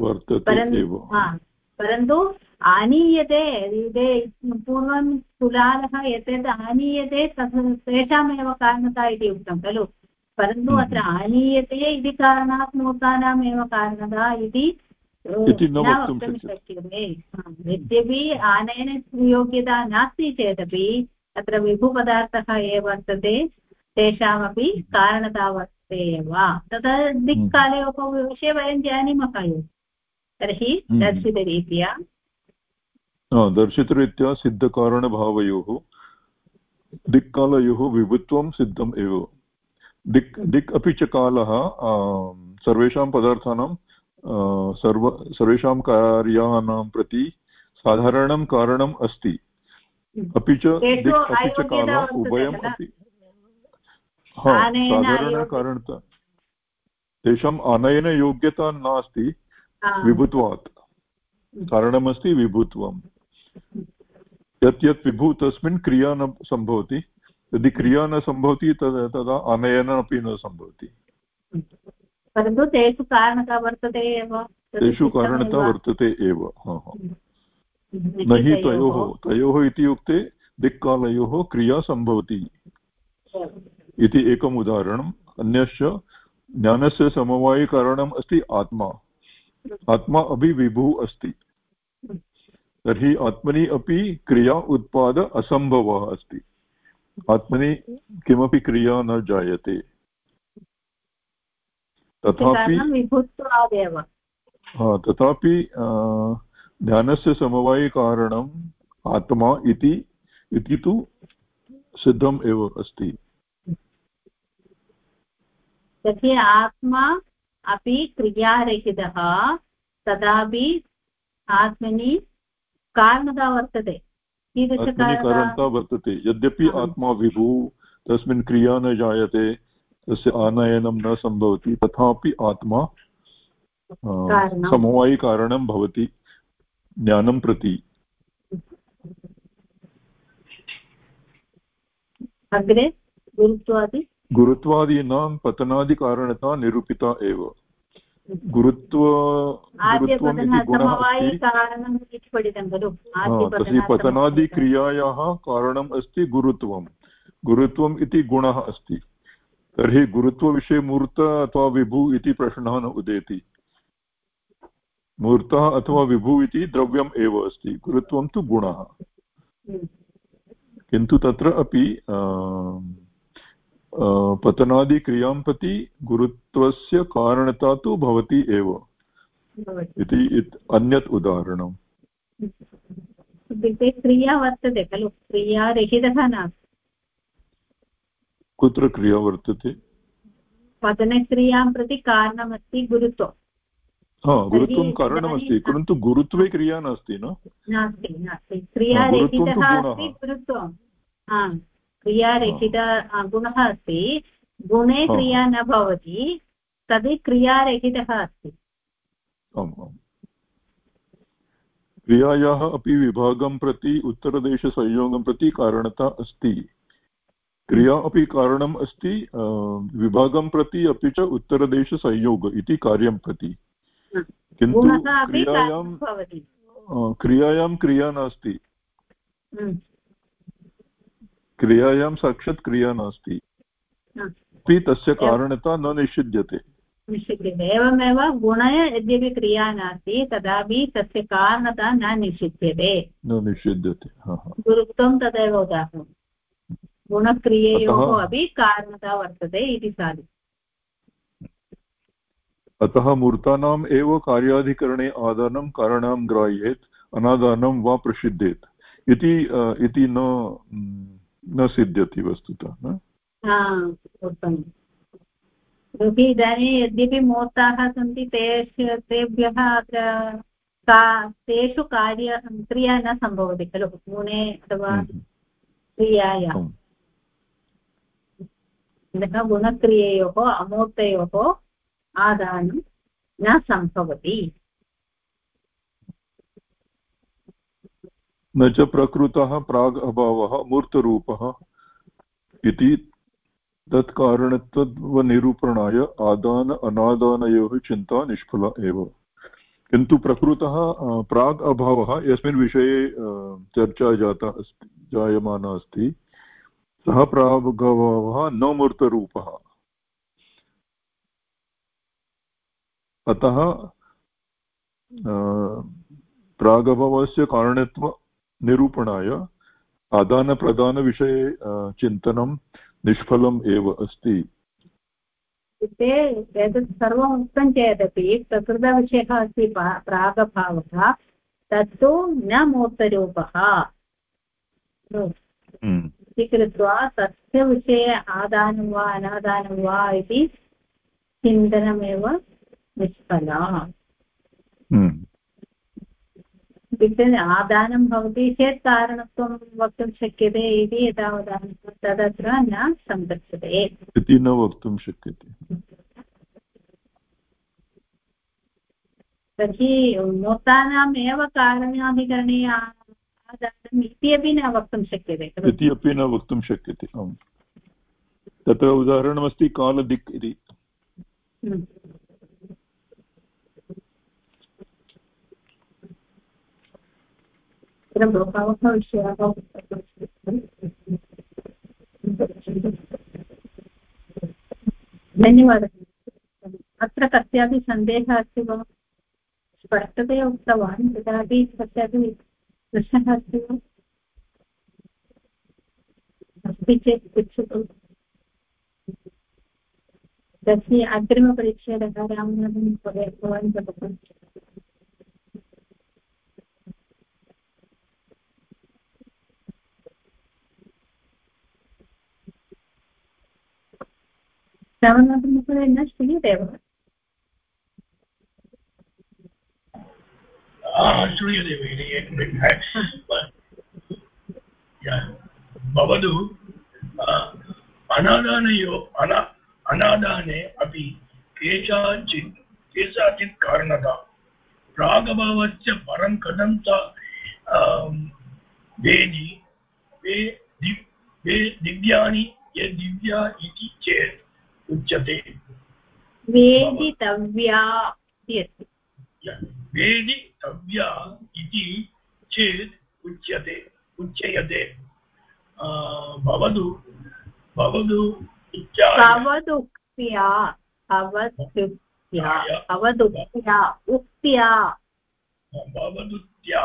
परन्तु आनीयते पूर्वं कुलालः एतद् आनीयते तेषामेव कारणता इति उक्तं खलु परन्तु अत्र आनीयते इति कारणात् मूर्तानामेव कारणता इति न वक्तुं शक्यते यद्यपि आनयनयोग्यता नास्ति चेदपि अत्र विभुपदार्थः ये वर्तते तेषामपि कारणता वर्तते एव तदा दिक्कालयोः विषये वयं जानीमः एव तर्हि दर्शितरीत्या सिद्धकारणभावयोः दिक्कालयोः विभुत्वं सिद्धम् एव दिक् अपि च कालः सर्वेषां पदार्थानां सर्वेषां कार्याणां प्रति साधारणं कारणम् अस्ति, अपि च दिक् अपि च कालः उभयम् अपि साधारणकारणता तेषाम् आनयनयोग्यता नास्ति विभुत्वात्। कारणमस्ति विभुत्वं। यत् यत् विभु तस्मिन् क्रिया न सम्भवति, यदि क्रिया न सम्भवति तदा आनयनम् अपि न सम्भवति। परन्तु तेषु कारणता वर्तते एव, तेषु कारणता वर्तते एव। न हि तयोः इत्युक्ते दिक्कालयोः क्रिया सम्भवति इति एकम् उदाहरणम्। अन्यश्च ज्ञानस्य समवायिकारणम् अस्ति आत्मा। आत्मा अपि विभुः अस्ति, तर्हि आत्मनि अपि क्रिया उत्पाद असम्भवः अस्ति। आत्मनि किमपि क्रिया न जायते, तथापि ज्ञानस्य समवायिकारणम् आत्मा इति तु सिद्धम् एव अस्ति। तर्हि आत्मा अपि क्रियारहितः, तदापि आत्मनि कारणता वर्तते। कारणता वर्तते, यद्यपि आत्मा विभुः, तस्मिन् क्रिया न जायते, तस्य आनयनं न सम्भवति, तथापि आत्मा समवायिकारणं भवति ज्ञानं प्रति। अग्रे गुरुत्वादीनां पतनादिकारणता निरूपिता एव। गुरुत्वम् इति गुणः अस्ति, पतनादिक्रियायाः कारणम् अस्ति गुरुत्वं। गुरुत्वम् इति गुणः अस्ति, तर्हि गुरुत्वविषये मूर्त अथवा विभुः इति प्रश्नः न उदेति। मूर्तः अथवा विभुः इति द्रव्यम् एव अस्ति, गुरुत्वं तु गुणः। किन्तु तत्र अपि पतनादिक्रियां प्रति गुरुत्वस्य कारणता तु भवति एव इति अन्यत् उदाहरणम्। क्रिया वर्तते खलु, क्रियारहितः नास्ति। कुत्र क्रिया वर्तते? पतनक्रियां प्रति कारणमस्ति गुरुत्वं। गुरुत्वं कारणमस्ति, परन्तु गुरुत्वे क्रिया नास्ति। नास्ति क्रियारहितः अस्ति गुरुत्वं। क्रियारहित गुणः अस्ति, गुणे क्रिया न भवति, तद् क्रियारहितः अस्ति। क्रियायाः अपि विभागं प्रति उत्तरदेशसंयोगं प्रति कारणता अस्ति। क्रिया अपि कारणम् अस्ति विभागं प्रति, अपि च उत्तरदेशसंयोग इति कार्यं प्रति। किन्तु क्रियायां क्रिया नास्ति, क्रियायां साक्षात् क्रिया नास्ति, अपि तस्य कारणता न निषिध्यते। एवमेव गुणे यद्यपि क्रिया नास्ति, तदापि तस्य कारणता न निषिध्यते। गुरुत्वं तदेव उदाहरणं। गुणक्रिययोः अपि कारणता वर्तते इति साधु। अतः मूर्तानाम् एव कार्याधिकरणे आदानं कारणं ग्राह्येत्, अनादानं वा प्रसिद्धेत् इति न सिद्ध्यति वस्तुतः। इदानीं यद्यपि मूर्ताः सन्ति, तेभ्यः तेषु क्रिया न सम्भवति खलु, गुणे अथवा क्रियायाम्। गुणक्रिययोः अमूर्तयोः आदानं न सम्भवति। न च प्रकृतः प्राग् अभावः मूर्तरूपः इति तत्कारणत्वनिरूपणाय आदान अनादानयोः चिन्ता निष्फला एव। किन्तु प्रकृतः प्राग् अभावः यस्मिन् विषये चर्चा जायमाना अस्ति, सः प्राग् अभावः न मूर्तरूपः। अतः प्रागभावस्य कारणत्वनिरूपणाय आदानप्रदानविषये चिन्तनं निष्फलम् एव अस्ति। एतत् सर्वम् उक्तं चेदपि प्रकृतविषयः अस्ति प्रागभावः, तत्तु न मूर्तरूपः इति कृत्वा तस्य विषये आदानं वा अनादानं वा इति चिन्तनमेव निष्फला। इत्युक्ते आदानं भवति चेत् कारणत्वं वक्तुं शक्यते इति यदा वदामः तदत्र न सङ्गच्छते इति न वक्तुं शक्यते। तर्हि मूर्तानामेव कारणाधिकरणे आदानम् इत्यपि न वक्तुं शक्यते। इति अपि न वक्तुं शक्यते। आम्, तत्र उदाहरणमस्ति कालदिक् इति। बहवः विषयाः धन्यवादः। अत्र कस्यापि सन्देहः अस्ति वा? स्पष्टतया उक्तवान्, तथापि कस्यापि प्रश्नः अस्ति वा? अस्ति चेत् पृच्छतु। तर्हि अग्रिमपरिच्छेदः रामनाथन् भवान् वदतु। रामनाथन् महोदय न श्रूयते वा? श्रूयते भगिनि। भवतु अनादाने अपि केषाचित् कारणतः प्रागभावस्य परं कथं च दिव्यानि दिव्या इति चेत् उच्यते। वेदितव्या वेदितव्या इति चेत् उच्यते। भवतु अवदुक्त्या भवदुक्त्या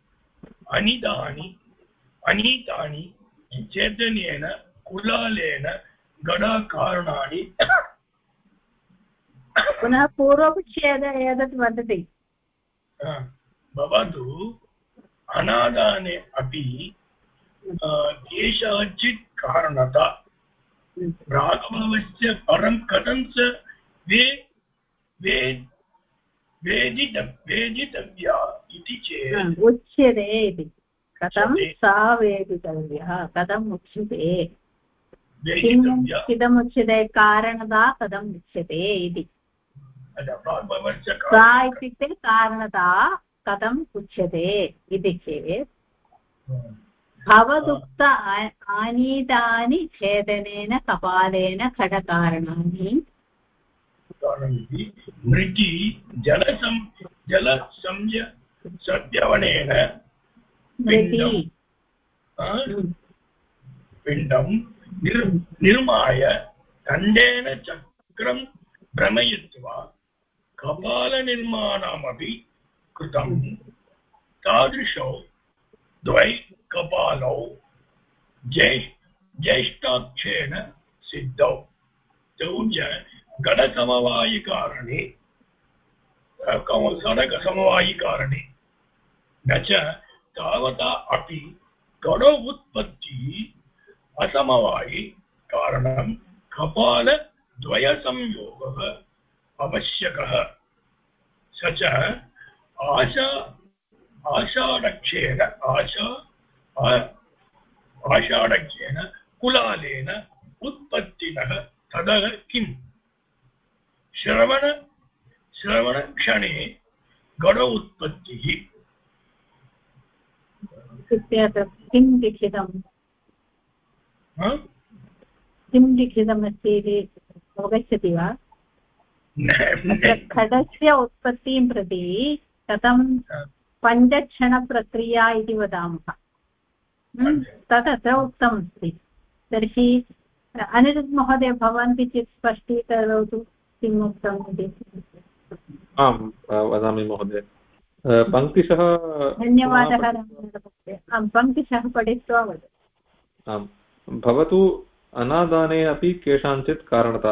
अनीतानि चेतनेन कुलालेन गडाकारणानि। पुनः पूर्वपक्षे एतत् वदति। भवतु अनादाने अपि केषाचित् कारणतः प्रागभावस्य परं कथं च वेदितव्या इति चेत् उच्यते इति। कथं सा वेदितव्या, कथम् उच्यते, किमुच्यते, कारणता कथम् उच्यते इति। सा इत्युक्ते कारणता कथम् उच्यते इति चेत् भवदुक्त आनीतानि छेदनेन कपालेन खडकारणानि मृगी जलसंयवनेन पिण्डं निर्माय दण्डेन चक्रं भ्रमयित्वा कपालनिर्माणमपि कृतं। तादृशौ द्वै कपालौ ज्येष्ठाक्षेण सिद्धौ तौ च गडसमवायिकारणे न च तावता अपि गडो उत्पत्तिः असमवायि कारणं कपालद्वयसंयोगः आवश्यकः। स च आषाढक्षेण कुलालेन उत्पत्तिनः ततः किम् श्रवणक्षणे गडो उत्पत्तिः। किं लिखितमस्ति इति अवगच्छति वा? खडस्य उत्पत्तिं प्रति कथं पञ्चक्षणप्रक्रिया इति वदामः, तदत्र उक्तमस्ति। तर्हि अनिरुद्ध महोदय, भवान् किञ्चित् स्पष्टीकरोतु किम् उक्तम् इति। आं वदामि महोदय। पङ्क्तिशः धन्यवादः। आं पङ्क्तिशः पठित्वा वदतु। आम्, भवतु अनादाने अपि केषाञ्चित् कारणता।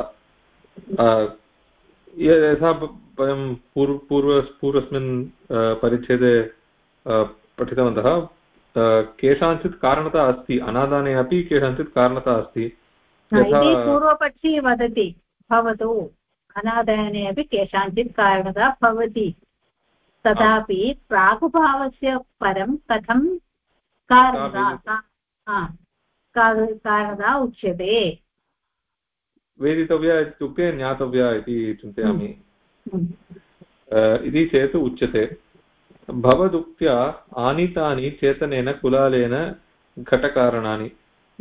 यथा वयं पूर्वस्मिन् परिच्छेदे पठितवन्तः, केषाञ्चित् कारणता अस्ति, अनादाने अपि केषाञ्चित् कारणता अस्ति। इति पूर्वपक्षी वदति भवतु अनादाने अपि केषाञ्चित् कारणता भवति, तथापि प्रागुभावस्य परं कथं कारणता उच्यते? वेदितव्या इत्युक्ते ज्ञातव्या इति चिन्तयामि। इति चेत् उच्यते भवदुक्त्या आनीतानि चेतनेन कुलालेन घटकारणानि।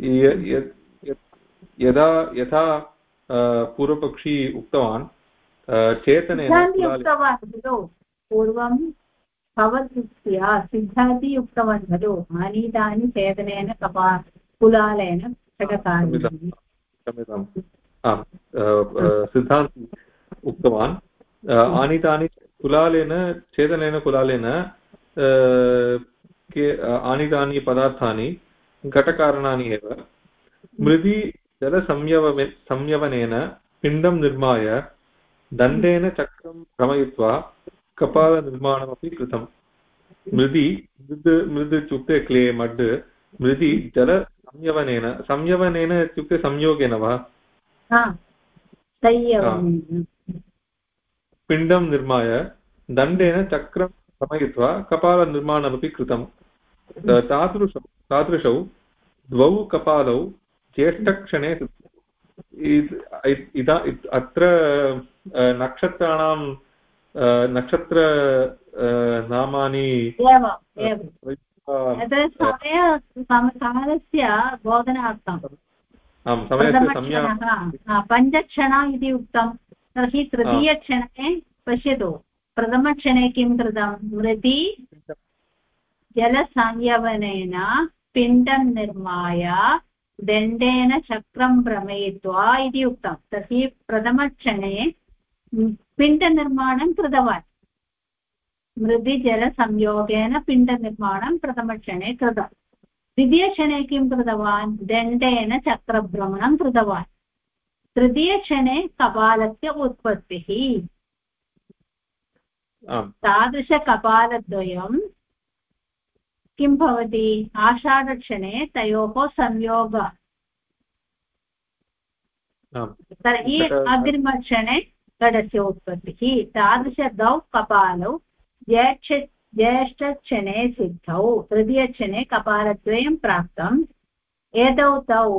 यथा पूर्वपक्षी उक्तवान् चेतनेन पूर्वं भवदुक्त्या सिद्धान्ती उक्तवान् खलु आनीतानि चेतनेन कुलालेन घटकारणानि। सिद्धान्ती उक्तवान् आनीतानि कुलालेन चेतनेन कुलालेन आनीतानि पदार्थानि घटकारणानि एव। मृदि जलसंयवनेन पिण्डं निर्माय दण्डेन चक्रं भ्रमयित्वा कपालनिर्माणमपि कृतम्। मृद् इत्युक्ते क्ले मड्, मृदि संयवनेन इत्युक्ते संयोगेन वा पिण्डं निर्माय दण्डेन चक्रं भ्रमयित्वा कपालनिर्माणमपि कृतम्। तादृशौ द्वौ कपालौ ज्येष्ठक्षणे अत्र नक्षत्र नामानि समयस्य बोधनार्थं पञ्चक्षण इति उक्तं। तर्हि तृतीयक्षणे पश्यतु, प्रथमक्षणे किं कृतं? मृदि जलसंयवनेन पिण्डं निर्माय दण्डेन चक्रं भ्रमयित्वा इति उक्तं। तर्हि प्रथमक्षणे पिण्डनिर्माणं कृतवान्, मृदिजलसंयोगेन पिण्डनिर्माणं प्रथमक्षणे कृतं। द्वितीयक्षणे किं कृतवान्? दण्डेन चक्रभ्रमणं कृतवान्। तृतीयक्षणे कपालस्य उत्पत्तिः। तादृशकपालद्वयं किं भवति? आषाढक्षणे तयोः संयोगः। तर्हि अग्रिमक्षणे घटस्य उत्पत्तिः। तादृशद्वौ कपालौ ज्येष्ठक्षणे सिद्धौ। तृतीयक्षणे कपालद्वयं प्राप्तम्। एतौ तौ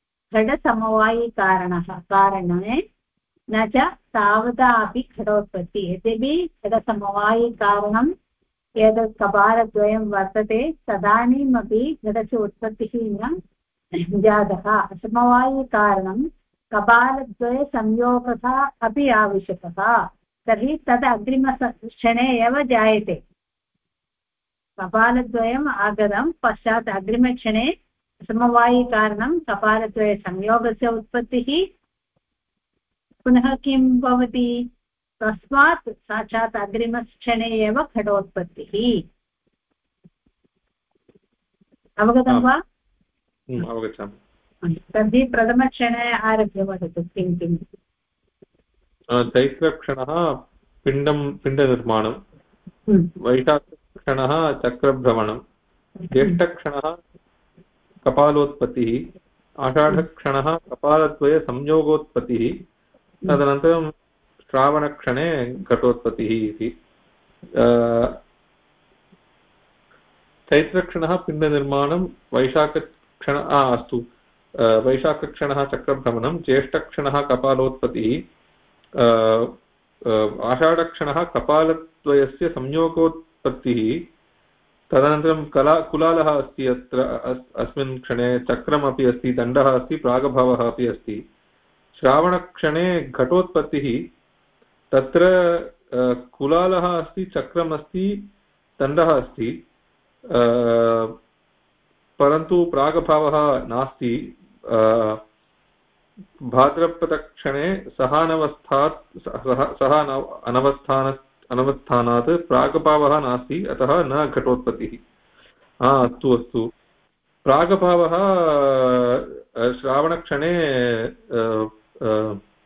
घटसमवायिकारणे न च तावता अपि घटोत्पत्ति। यद्यपि घटसमवायिकारणम् एतत् कपालद्वयं वर्तते, तदानीमपि घटस्य उत्पत्तिः न जातः। समवायिकारणं कपालद्वयसंयोगः अपि आवश्यकः। तर्हि तद् अग्रिमक्षणे एव जायते। कपालद्वयम् आगतं पश्चात् अग्रिमक्षणे समवायिकारणं कपालद्वयसंयोगस्य उत्पत्तिः। पुनः किं भवति? तस्मात् साक्षात् अग्रिमक्षणे एव घटोत्पत्तिः। अवगतं वा? अवगच्छामि। तर्हि प्रथमक्षणे आरभ्य वदतु किं किम्? चैत्रक्षणः पिण्डनिर्माणं, वैशाखक्षणः चक्रभ्रमणं, ज्येष्ठक्षणः कपालोत्पत्तिः, आषाढक्षणः कपालद्वयसंयोगोत्पत्तिः, तदनन्तरं श्रावणक्षणे घटोत्पत्तिः इति। चैत्रक्षणः पिण्डनिर्माणं, वैशाखक्षणः चक्रभ्रमणं, ज्येष्ठक्षणः कपालोत्पत्तिः, आषाढक्षणः कपालद्वयस्य संयोगोत्पत्तिः, तदनन्तरं कुलालः अस्ति अत्र अस्मिन् क्षणे, चक्रमपि अस्ति, दण्डः अस्ति, प्रागभावः अपि अस्ति। श्रावणक्षणे घटोत्पत्तिः, तत्र कुलालः अस्ति, चक्रमस्ति, दण्डः अस्ति, परन्तु प्रागभावः नास्ति। भाद्रपदक्षणे अनवस्थानात् प्रागभावः नास्ति, अतः न घटोत्पत्तिः। अस्तु। प्रागभावः श्रावणक्षणे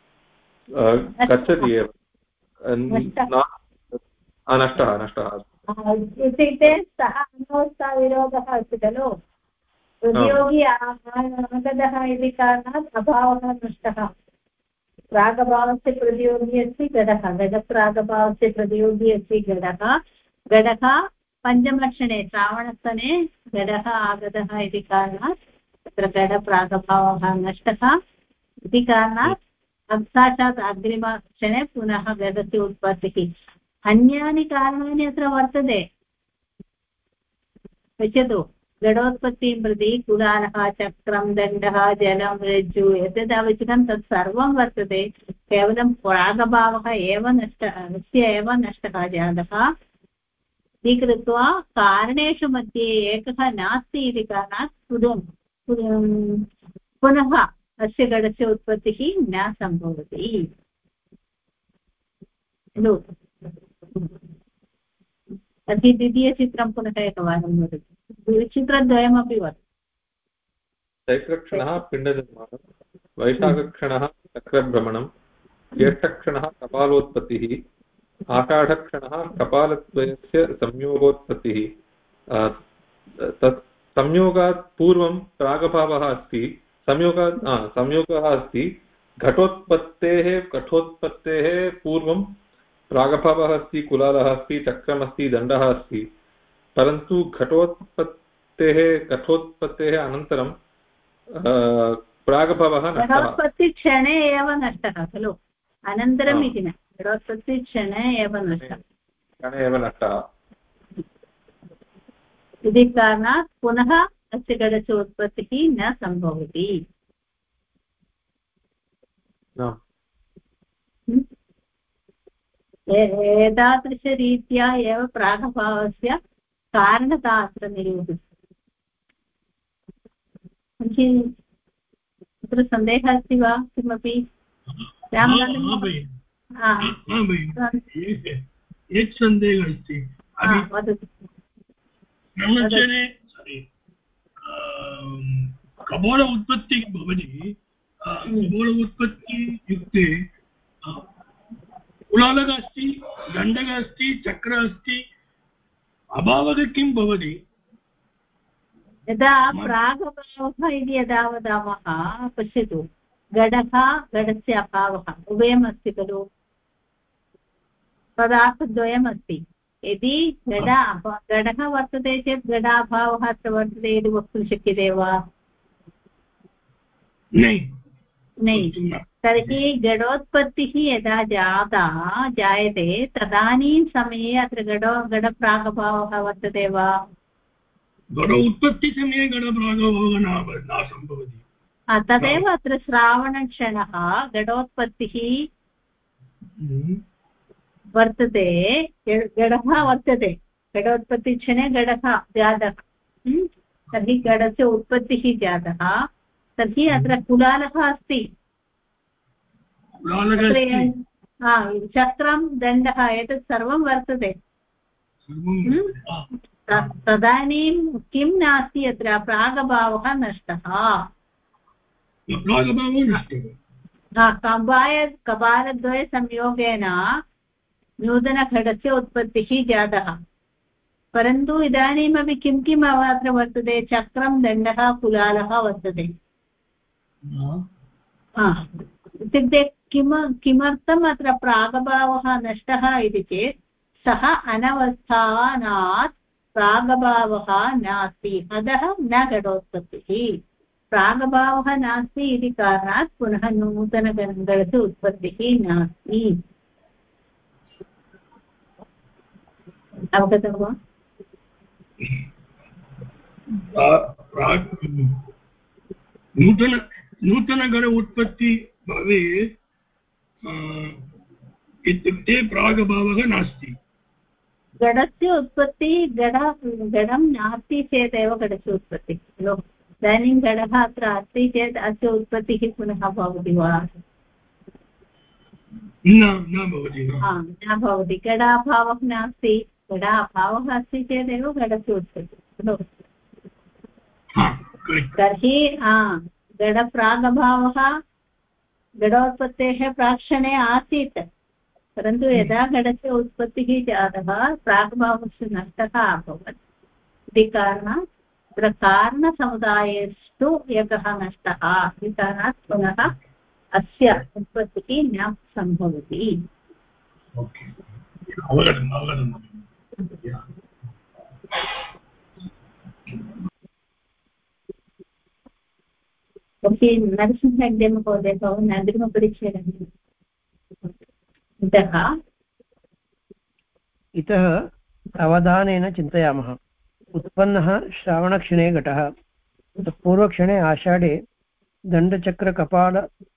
गच्छति एव, नष्टः। इत्युक्ते सः अनवस्थाविरोधः अस्ति खलु प्रतियोगी आगतः इति कारणात् अभावः नष्टः प्रागभावस्य प्रतियोगी अस्ति घटः घटप्रागभावस्य प्रतियोगी अस्ति घटः घटः पञ्चमक्षणे श्रावणस्तने घटः आगतः इति कारणात् तत्र घटप्रागभावः नष्टः इति कारणात् साक्षात् अग्रिमक्षणे पुनः घटस्य उत्पत्तिः अन्यानि कारणानि अत्र वर्तते पश्यतु घटोत्पत्तिं प्रति कुलालः चक्रं दण्डः जलं रज्जु यद्यद् आवश्यकं तत् सर्वं वर्तते केवलं प्रागभावः एव नष्टः एव नष्टः जातः इति कृत्वा कारणेषु मध्ये एकः नास्ति इति कारणात् पुनः अस्य घटस्य उत्पत्तिः न सम्भवति तर्हि द्वितीयचित्रं पुनः एकवारं वदतु चित्रद्वयमपि वर्तते चैत्रक्षणः पिण्डनिर्माणं वैशाखक्षणः चक्रभ्रमणं ज्येष्ठक्षणः कपालोत्पत्तिः आषाढक्षणः कपालद्वयस्य संयोगोत्पत्तिः तत् संयोगात् पूर्वं प्रागभावः अस्ति संयोगः अस्ति घटोत्पत्तेः पूर्वं प्रागभावः अस्ति कुलालः अस्ति चक्रमस्ति दण्डः अस्ति परन्तु घटोत्पत्तेः अनन्तरं प्रागभावः नष्टः घटोत्पत्तिक्षणे एव नष्टः खलु अनन्तरम् इति न घटोत्पत्तिक्षणे एव नष्टः इति कारणात् पुनः अस्य घटस्य उत्पत्तिः न सम्भवति एतादृशरीत्या एव प्रागभावस्य कारणता अत्र निरूपितम् तत्र सन्देहः अस्ति वा किमपि एक सन्देहः अस्ति वदतु कपोल उत्पत्तिः भवति कपोल उत्पत्ति इत्युक्ते कुलालः अस्ति दण्डः अस्ति चक्रः अस्ति अभावः किं भवति यदा प्रागभावः इति यदा वदामः पश्यतु घटस्य अभावः उभयमस्ति खलु पदार्थद्वयमस्ति यदि घटः वर्तते चेत् घटाभावः अत्र वर्तते इति वक्तुं शक्यते वा न तर्हि घटोत्पत्तिः यदा जायते तदानीं समये अत्र घटप्रागभावः वर्तते वा घट उत्पत्तिसमये घटप्रागभावः न सम्भवति तदेव अत्र श्रावणक्षणः घटोत्पत्तिः वर्तते घटः वर्तते घटोत्पत्तिक्षणे घटः जातः तर्हि घटस्य उत्पत्तिः जातः तर्हि अत्र कुलालः अस्ति चक्रं दण्डः एतत् सर्वं वर्तते तदानीं किं नास्ति अत्र प्रागभावः नष्टः कपालद्वयसंयोगेन नूतनघटस्य उत्पत्तिः जातः परन्तु इदानीमपि किं किम् अत्र वर्तते चक्रं दण्डः कुलालः वर्तते इत्युक्ते किमर्थम् अत्र प्रागभावः नष्टः इति चेत् सः अनवस्थानात् प्रागभावः नास्ति अतः न घटोत्पत्तिः प्रागभावः नास्ति इति कारणात् पुनः नूतनघटस्य उत्पत्तिः नास्ति अवगतं वा नूतनघट उत्पत्ति भवेत् इत्युक्ते प्रागभावः नास्ति घटस्य उत्पत्तिः घटं नास्ति चेदेव घटस्य उत्पत्तिः खलु इदानीं घटः अत्र अस्ति चेत् अस्य उत्पत्तिः पुनः भवति वा न भवति घटाभावः नास्ति घटाभावः अस्ति चेदेव घटस्य उत्पत्तिः खलु तर्हि घटप्रागभावः घटोत्पत्तेः प्राक्षणे आसीत् परन्तु यदा घटस्य उत्पत्तिः जातः प्राग्भावस्य नष्टः अभवत् इति कारणात् तत्र कारणसमुदायेषु एकः नष्टः इति कारणात् पुनः अस्य उत्पत्तिः न सम्भवति। ओके, नरसिंहहेग्डे महोदय भवान् अग्रिमपरिच्छेदम् इतः अवधानेन चिन्तयामः। उत्पन्नः श्रावणक्षणे घटः, पूर्वक्षणे आषाढे दण्डचक्रकपाल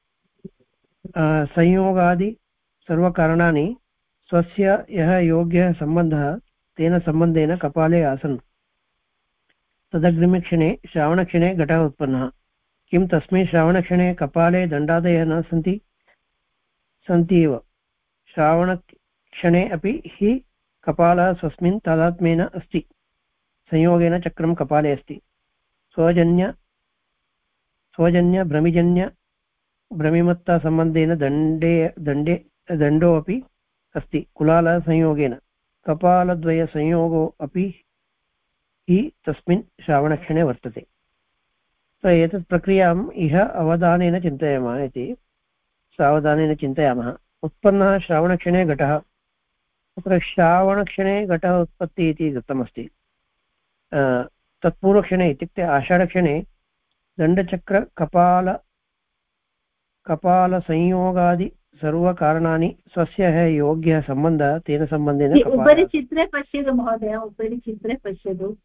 संयोगादि सर्वकारणानि स्वस्य यः योग्यः सम्बन्धः तेन सम्बन्धेन कपाले आसन्। तदग्रिमक्षणे श्रावणक्षणे घटः उत्पन्नः। किं तस्मिन् श्रावणक्षणे कपाले दण्डादयः न सन्ति? सन्ति एव। श्रावणक्षणे अपि हि कपालः स्वस्मिन् तादात्म्येन अस्ति। संयोगेन चक्रं कपाले अस्ति। स्वजन्य भ्रमिजन्य भ्रमिमत्तासम्बन्धेन दण्डो अपि अस्ति। कुलालः संयोगेन कपालद्वयसंयोगो अपि हि तस्मिन् श्रावणक्षणे वर्तते। एतत् प्रक्रियाम् इह अवधानेन चिन्तयामः इति सावधानेन चिन्तयामः। उत्पन्नः श्रावणक्षणे घटः, तत्र श्रावणक्षणे घटः उत्पत्तिः इति दत्तमस्ति। तत्पूर्वक्षणे इत्युक्ते आषाढक्षणे दण्डचक्रकपालसंयोगादि सर्वकारणानि स्वस्य योग्यः सम्बन्धः तेन सम्बन्धेन उपरि चित्रे पश्यतु महोदय, उपरि चित्रे पश्यतु।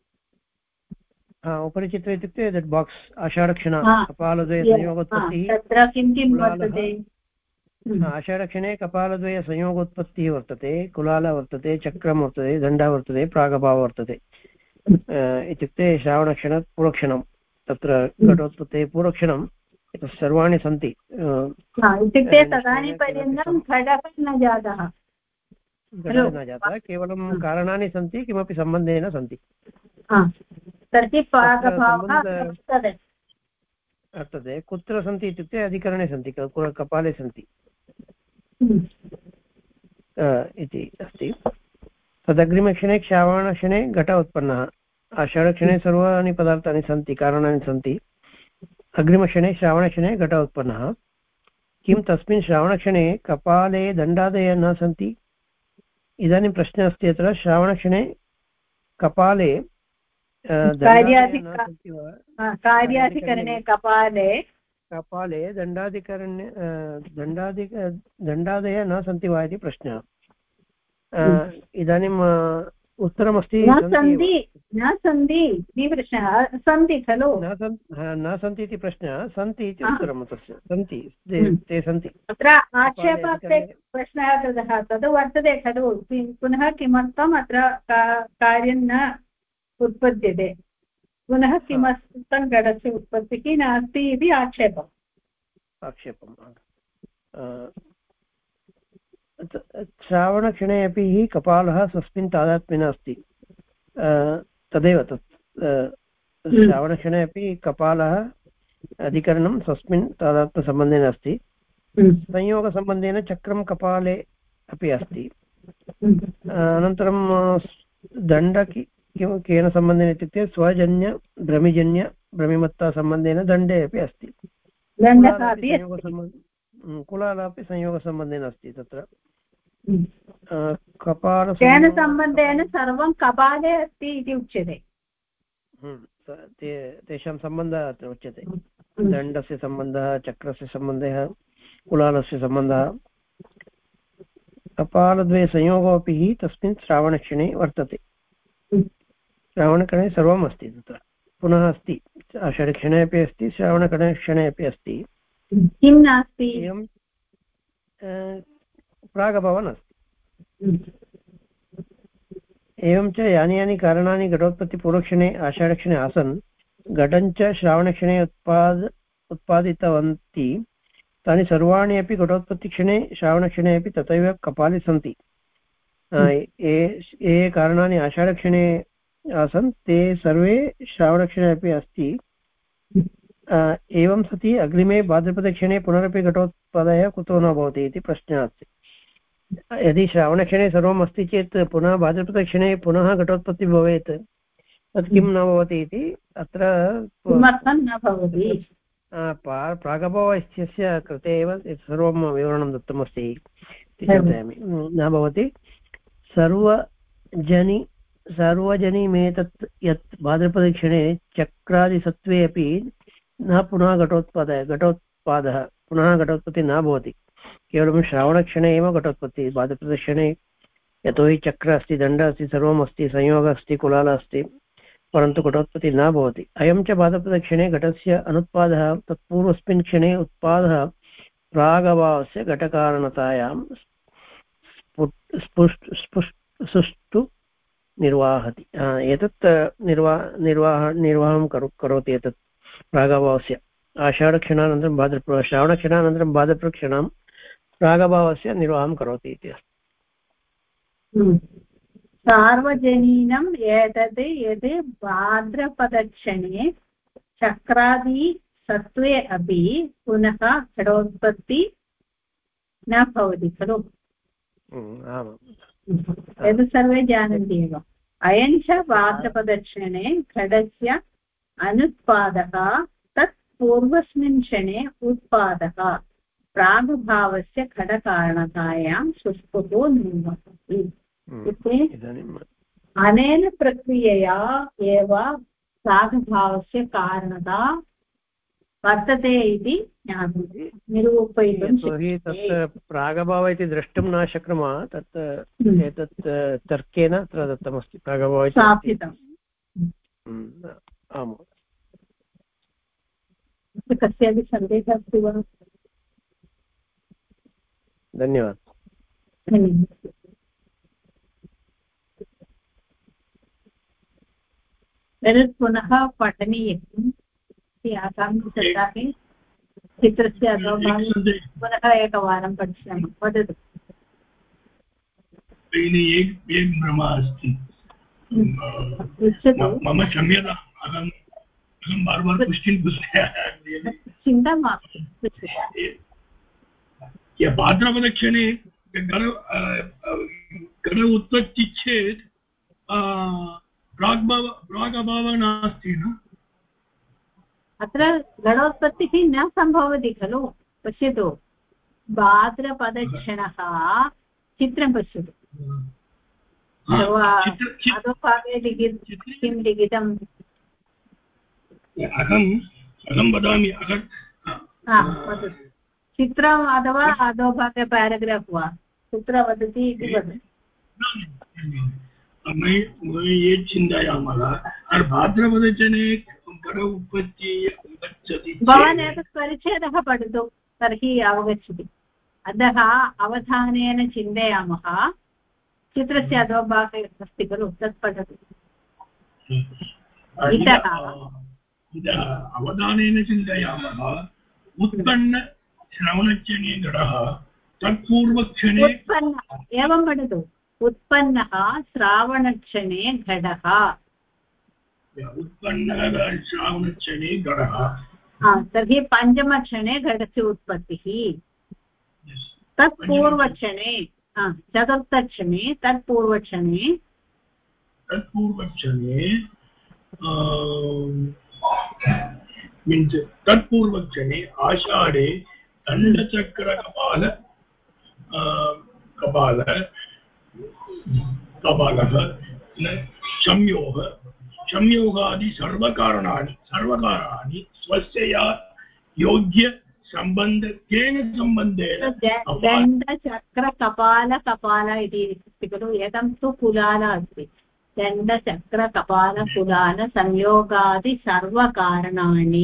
उपरि चित्रे इत्युक्ते दट् बाक्स् आषाढक्षण कपालद्वय संयोगोत्पत्तिः तत्र किं किं वर्तते? आषाढक्षणे कपालद्वय संयोगोत्पत्तिः वर्तते, कुलालः वर्तते, चक्रं वर्तते, दण्डः वर्तते, प्रागभावः वर्तते। इत्युक्ते श्रावणक्षण पूर्वक्षणं, तत्र घटोत्पत्तेः पूर्वक्षणं सर्वाणि सन्ति। इत्युक्ते तदानीं पर्यन्तं घटः न जातः, केवलं कारणानि सन्ति, किमपि सम्बन्धेन सन्ति। तर्हि प्रागभावः वर्तते। कुत्र सन्ति इत्युक्ते अधिकरणे सन्ति, कपाले सन्ति इति अस्ति। तदग्रिमक्षणे श्रावणक्षणे घटः उत्पन्नः। आषाढक्षणे सर्वाणि पदार्थानि सन्ति, कारणानि सन्ति। अग्रिमक्षणे श्रावणक्षणे घटः उत्पन्नः। किं तस्मिन् श्रावणक्षणे कपाले दण्डादयः न सन्ति? इदानीं प्रश्नः अस्ति अत्र, श्रावणक्षणे कपाले कार्याधिकरणे कपाले दण्डादयः न सन्ति वा इति प्रश्नः। इदानीम् उत्तरमस्ति न सन्ति इति प्रश्नः। सन्ति खलु? न सन्ति इति प्रश्नः, सन्ति इति उत्तरं तस्य। सन्ति, ते सन्ति। अत्र आक्षेपार्थे प्रश्नः कृतः, तद् वर्तते खलु? पुनः किमर्थम् अत्र कार्यं न उत्पद्यते, पुनः किमर्थं घटस्य उत्पत्तिः नास्ति इति आक्षेपम्। श्रावणक्षणे अपि हि कपालः स्वस्मिन् तादात्म्येन अस्ति। तदेव तत् श्रावणक्षणे अपि कपालः अधिकरणं स्वस्मिन् तादात्म्यसम्बन्धेन अस्ति। संयोगसम्बन्धेन चक्रं कपाले अपि अस्ति। अनन्तरं दण्ड केन सम्बन्धेन इत्युक्ते स्वजन्य भ्रमिजन्य भ्रमिमत्तासम्बन्धेन दण्डे अपि अस्ति। कुलालः अपि संयोगसम्बन्धेन अस्ति। तत्र तेन सम्बन्धेन सर्वं कपाले अस्ति इति उच्यते। तेषां सम्बन्धः अत्र उच्यते। दण्डस्य सम्बन्धः, चक्रस्य सम्बन्धः, कुलालस्य सम्बन्धः। कपालद्वय संयोगोऽपि हि तस्मिन् श्रावणक्षणे वर्तते। श्रावणक्षणे सर्वम् अस्ति तत्र, पुनः अस्ति आषाढक्षणे अपि अस्ति, श्रावणक्षणे अपि अस्ति। किं नास्ति? एवं प्रागभावः नास्ति। एवं च यानि यानि कारणानि घटोत्पत्तिपूर्वक्षणे आषाढक्षणे आसन्, घटञ्च श्रावणक्षणे उत्पादितवन्ति, तानि सर्वाणि अपि घटोत्पत्तिक्षणे श्रावणक्षणे अपि तथैव कपाले सन्ति। ये कारणानि आषाढक्षणे आसन् ते सर्वे श्रावणक्षणे अपि अस्ति। एवं सति अग्रिमे भाद्रपदक्षणे पुनरपि घटोत्पादः कुतो न भवति इति प्रश्नः अस्ति। यदि श्रावणक्षणे सर्वम् अस्ति चेत् पुनः भाद्रपदक्षणे पुनः घटोत्पत्तिः भवेत्, तत् किं न भवति इति अत्र किमर्थं न भवति? प्रागभाव इत्यस्य कृते एव सर्वं विवरणं दत्तमस्ति इति चिन्तयामि। न भवति सर्वजनिमेतत् यत् भाद्रपदक्षणे चक्रादिसत्त्वे अपि न पुनः घटोत्पादः पुनः घटोत्पत्तिः न भवति। केवलं श्रावणक्षणे एव घटोत्पत्तिः। भाद्रपदक्षणे यतोहि चक्र अस्ति, दण्ड अस्ति, सर्वम् अस्ति, संयोगः अस्ति, कुलालः अस्ति, परन्तु घटोत्पत्तिः न भवति। अयं च भाद्रपदक्षणे घटस्य अनुत्पादः तत्पूर्वस्मिन् क्षणे उत्पादः प्रागभावस्य घटकारणतायां सुष्ठु निर्वाहति। एतत् निर्वाहं करोति एतत् प्रागभावस्य। आषाढक्षणानन्तरं श्रावणक्षणानन्तरं भाद्रपदक्षणं प्रागभावस्य निर्वाहं करोति इति अस्ति। सार्वजनीनम् एतत् यद् भाद्रपदक्षणे चक्रादि सत्त्वे अपि पुनः घटोत्पत्ति न भवति खलु? एतत् सर्वे जानन्ति एव। अयं च भाद्रपदक्षणे घटस्य अनुत्पादः तत् पूर्वस्मिन् क्षणे उत्पादः प्रागभावस्य घटकारणतायां सुष्ठुः निर्वहति। अनेन प्रक्रियया एव प्रागभावस्य कारणता वर्तते इति निरूपयितुं शक्यते। प्रागभाव इति द्रष्टुं न शक्नुमः, तत् एतत् तर्केण अत्र दत्तमस्ति। प्रागभाव स्थापितम्। आम्। कस्यापि सन्देहः अस्ति वा? धन्यवादः। एतत् पुनः पठनीयम् इति आगामिसप्ताहे चित्रस्य अधोभागे पुनः एकवारं पठिष्यामः। वदतु। एक भ्रमः अस्ति। मम क्षम्यताम्, अहं बार पुष्टिं पृच्छामि। चिन्ता मास्तु। भाद्रपदक्षणे घट उत्पत्ति चेत् प्रागभावः नास्ति न? अत्र घटोत्पत्तिः न सम्भवति खलु। पश्यतु, भाद्रपदक्षणः चित्रं पश्यतु। अधोभागे किं लिखितम्? अहं वदामि। चित्रम् अथवा अधोभागे पेराग्राफ् वा कुत्र वदति इति वदतु। ये चिन्तयामः भाद्रपदक्षणे घट उत्पत्तिः गच्छति। भवान् एतत् परिच्छेदः पठतु, तर्हि अवगच्छति। अतः अवधानेन चिन्तयामः। चित्रस्य अधोभागे अस्ति खलु, तत् पठतु। अवधानेन चिन्तयामः। उत्पन्न श्रवणक्षणे घटः तत्पूर्वक्षणे एवं पठतु। उत्पन्नः श्रावणक्षणे घटः। उत्पन्नः श्रावणक्षणे घटः। तर्हि पञ्चमक्षणे घटस्य उत्पत्तिः। तत्पूर्वक्षणे चतुर्थक्षणे तत्पूर्वक्षणे तत्पूर्वक्षणे आषाढे दण्डचक्रकपाल कपालः संयोगादि सर्वकारणानि स्वस्य योग्यसम्बन्धेन दण्डचक्रकपाल इति अस्ति खलु। एकं तु कुलाल अस्ति। दण्डचक्रकपालकुलाल संयोगादि सर्वकारणानि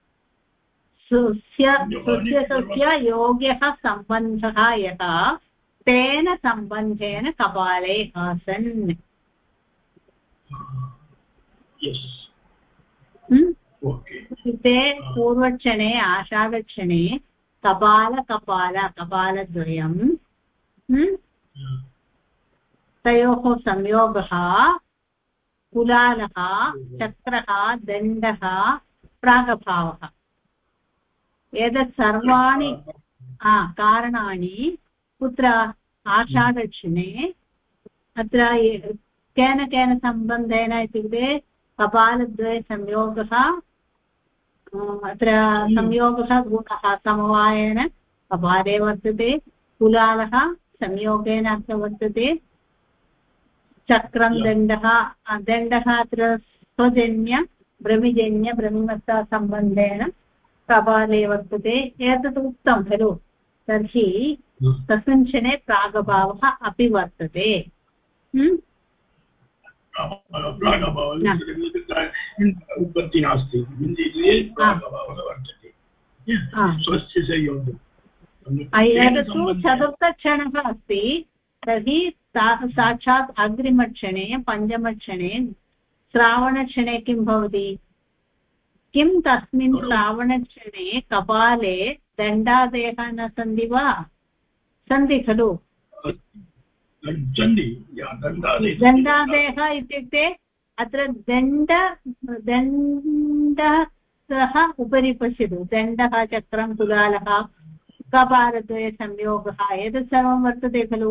स्वस्य योग्यः सम्बन्धः यः तेन सम्बन्धेन कपाले आसन्। इत्युक्ते पूर्वक्षणे आषाढक्षणे कपालद्वयं तयोः संयोगः कुलालः चक्रः दण्डः प्रागभावः। एतत् सर्वाणि कारणानि कुत्र आषाढक्षणे अत्र केन केन सम्बन्धेन इत्युक्ते कपालद्वयसंयोगः अत्र संयोगः गुणः समवायेन कपाले वर्तते कुलालः संयोगेन अत्र वर्तते चक्रं दण्डः अत्र स्वजन्य भ्रमिजन्य भ्रमिमत्ता सम्बन्धेन कपाले वर्तते एतत् उक्तं खलु तर्हि तस्मिन् क्षणे प्रागभावः अपि वर्तते उत्पत्ति नास्ति प्रागभावः वर्तते स्वस्य संयोगम् एतत्तु चतुर्थक्षणः अस्ति तर्हि साक्षात् अग्रिमक्षणे पञ्चमक्षणे श्रावणक्षणे किं भवति किं तस्मिन् श्रावणक्षणे कपाले दण्डादयः न सन्ति वा सन्ति खलु दण्डादयः इत्युक्ते अत्र दण्डः उपरि पश्यतु दण्डः चक्रं कुलालः कपालद्वयसंयोगः एतत् सर्वं वर्तते खलु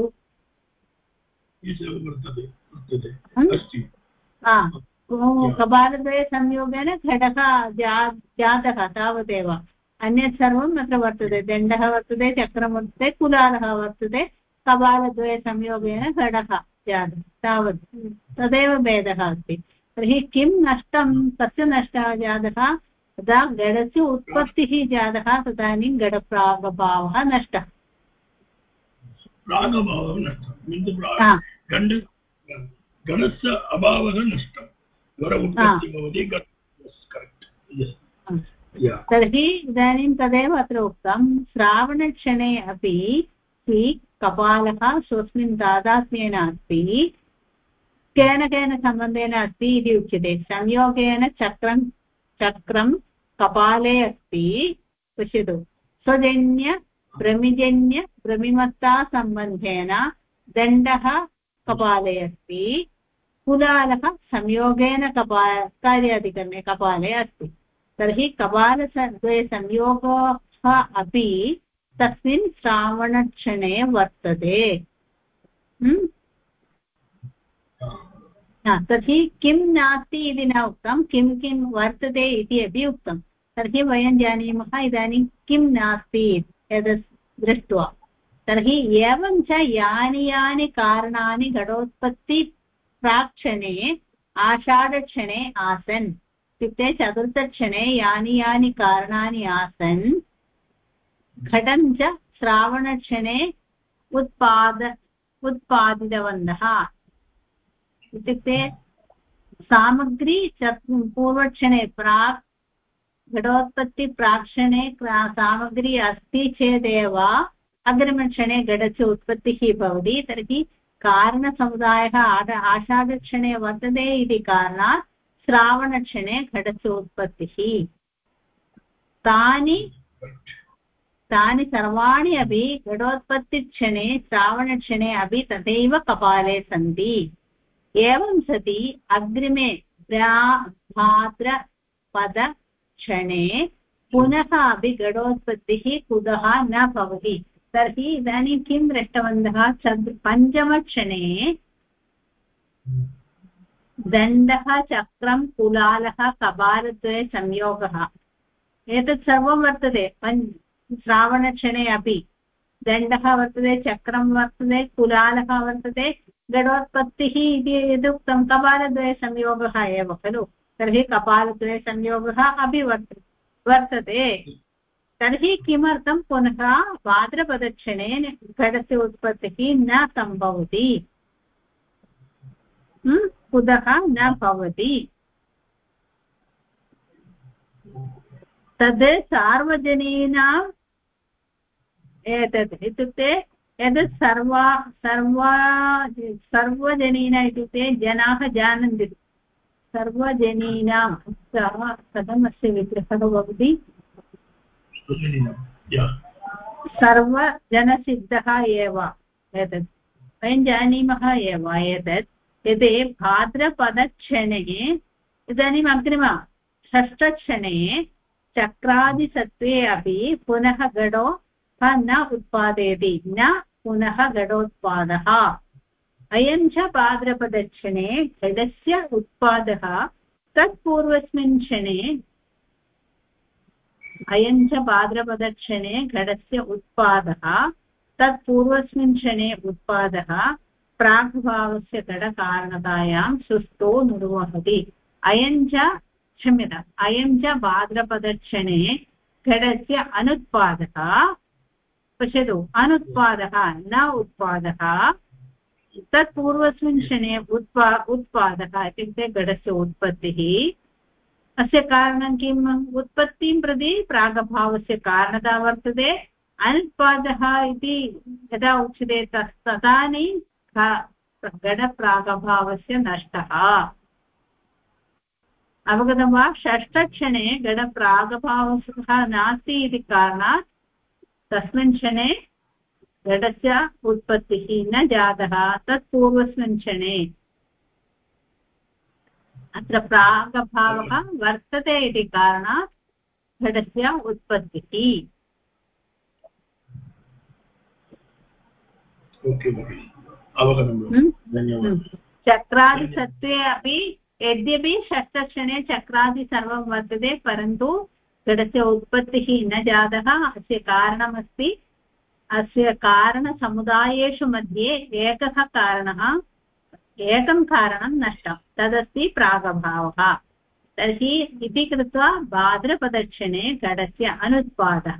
कपालद्वयसंयोगेन घटः जातः तावदेव अन्यत् सर्वम् अत्र वर्तते दण्डः वर्तते चक्रं वर्तते कुलालः वर्तते कपालद्वयसंयोगेन घटः जातः तावत् तदेव भेदः अस्ति तर्हि किं नष्टं कस्य नष्टः जातः तदा घटस्य उत्पत्तिः जातः तदानीं घटप्रागभावः नष्टः गणस्य अभावः नष्टः तर्हि इदानीं तदेव अत्र उक्तं श्रावणक्षणे अपि कपालः स्वस्मिन् तादात्म्येन अस्ति केन केन सम्बन्धेन अस्ति इति उच्यते संयोगेन चक्रं कपाले अस्ति पश्यतु स्वजन्य भ्रमिजन्य भ्रमिमत्ता सम्बन्धेन दण्डः कपाले अस्ति कुलालः संयोगेन कार्याधिकरणे कपाले अस्ति तर्हि कपालद्वयसंयोगः अपि तस्मिन् श्रावणक्षणे वर्तते तर्हि किं नास्ति इति न उक्तं किं किं वर्तते इति अपि उक्तं तर्हि वयं जानीमः इदानीं किं नास्ति एतत् दृष्ट्वा तर्हि एवं च यानि यानि कारणानि घटोत्पत्तिप्राक्क्षणे आषाढक्षणे आसन् इत्युक्ते चतुर्थक्षणे यानि यानि कारणानि आसन् घटं च श्रावणक्षणे उत्पादितवन्तः इत्युक्ते सामग्री पूर्वक्षणे प्राक् घटोत्पत्तिप्राक्षणे सामग्री अस्ति चेदेव अग्रिमक्षणे घटस्य उत्पत्तिः भवति तर्हि कारणसमुदायः आषाढक्षणे वर्तते इति कारणात् श्रावणक्षणे घटस्य उत्पत्तिः तानि सर्वाणि अपि घटोत्पत्तिक्षणे श्रावणक्षणे अपि तथैव कपाले सन्ति एवं सति अग्रिमे भाद्रपदक्षणे पुनः अपि घटोत्पत्तिः कुतः न भवति तर्हि इदानीं किं दृष्टवन्तः पञ्चमक्षणे दण्डः चक्रं कुलालः कपालद्वयसंयोगः एतत् सर्वं वर्तते श्रावणक्षणे अपि दण्डः वर्तते चक्रं वर्तते कुलालः वर्तते घटोत्पत्तिः इति यदुक्तं कपालद्वयसंयोगः एव खलु तर्हि कपालद्वयसंयोगः अपि वर्तते तर्हि किमर्थं पुनः भाद्रपदक्षणे घटस्य उत्पत्तिः न सम्भवति कुतः न भवति तद् सार्वजनीनाम् एतत् इत्युक्ते एतत् सर्वजनीन इत्युक्ते जनाः जानन्ति सर्वजनीनां कथमस्य विग्रहः भवति सर्वजनसिद्धः एव एतत् वयं जानीमः एव एतत् यदि भाद्रपदक्षणे इदानीम् अग्रिम षष्ठक्षणे चक्रादिसत्त्वे अपि पुनः घटो न उत्पादयति न पुनः घटोत्पादः अयं च भाद्रपदक्षणे घटस्य उत्पादः तत्पूर्वस्मिन् क्षणे अयं च भाद्रपदक्षणे घटस्य उत्पादः तत्पूर्वस्मिन् क्षणे उत्पादः प्राग्भावस्य घटकारणतायां सुस्थो निर्वहति अयं च क्षम्यताम् अयं च भाद्रपदक्षणे घटस्य अनुत्पादः पश्यतु अनुत्पादः न उत्पादः तत्पूर्वस्मिन् क्षणे उत्पादः इत्युक्ते घटस्य उत्पत्तिः अस्य कारणं किम् उत्पत्तिं प्रति प्रागभावस्य कारणता वर्तते अनुत्पादः इति यदा उच्यते तदानीं घटप्रागभावस्य नष्टः अवगतं वा षष्ठक्षणे घटप्रागभावः नास्ति इति कारणात् तस्मिन् क्षणे घटस्य उत्पत्तिः न जातः तत्पूर्वस्मिन् क्षणे अत्र प्रागभावः वर्तते इति कारणात् घटस्य उत्पत्तिः चक्रादिसत्त्वे अपि यद्यपि षष्ठक्षणे चक्रादि सर्वं वर्तते परन्तु घटस्य उत्पत्तिः न जातः अस्य कारणमस्ति अस्य कारणसमुदायेषु मध्ये एकं कारणं नष्टं तदस्ति प्रागभावः तर्हि इति कृत्वा भाद्रपदक्षणे घटस्य अनुत्पादः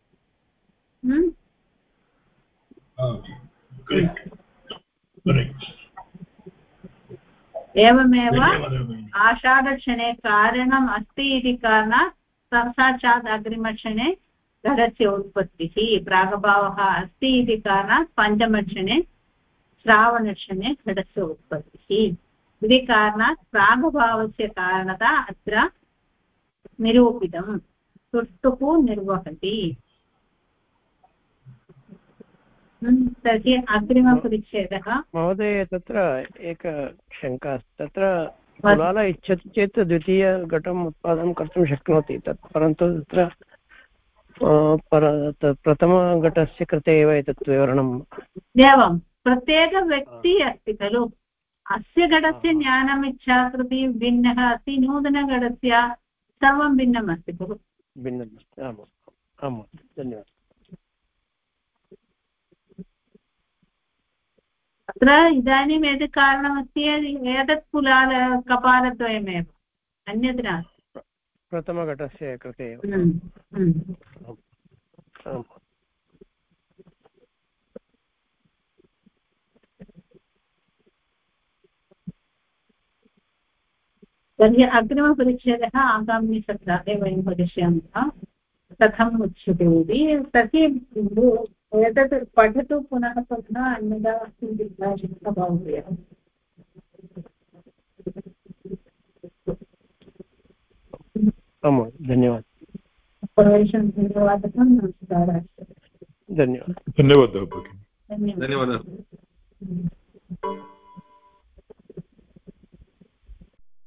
एवमेव आषाढक्षणे कारणम् अस्ति इति कारणात् साक्षात् अग्रिमक्षणे घटस्य उत्पत्तिः प्रागभावः अस्ति इति कारणात् पञ्चमक्षणे श्रावणक्षणे घटस्य उत्पत्तिः इति कारणात् प्रागभावस्य कारणता अत्र निरूपितं सुष्ठुः निर्वहति तर्हि अग्रिमपरिच्छेदः महोदय तत्र एक शङ्का अस्ति तत्र कुलाल इच्छति चेत् द्वितीयघटम् उत्पादनं कर्तुं शक्नोति तत् परन्तु तत्र प्रथमघटस्य कृते एव एतत् विवरणम् एवं प्रत्येकव्यक्तिः अस्ति खलु अस्य घटस्य ज्ञानम् इच्छाकृति भिन्नः अस्ति नूतनघटस्य सर्वं भिन्नम् अस्ति खलु भिन्नमस्ति आमाम् आमां धन्यवादः अत्र इदानीम् एतत् कारणमस्ति एतत् कपालद्वयमेव अन्यत् नास्ति प्रथमघटस्य कृते एव तर्हि अग्रिमपरिच्छेदः आगामि सप्ताहे वयं पश्यामः कथम् उच्यते इति तर्हि एतत् पठतु पुनः अन्यथा किञ्चित् भवति धन्यवादः प्रवेशं धन्यवादः नमस्कारः धन्यवादः धन्यवादः धन्यवादः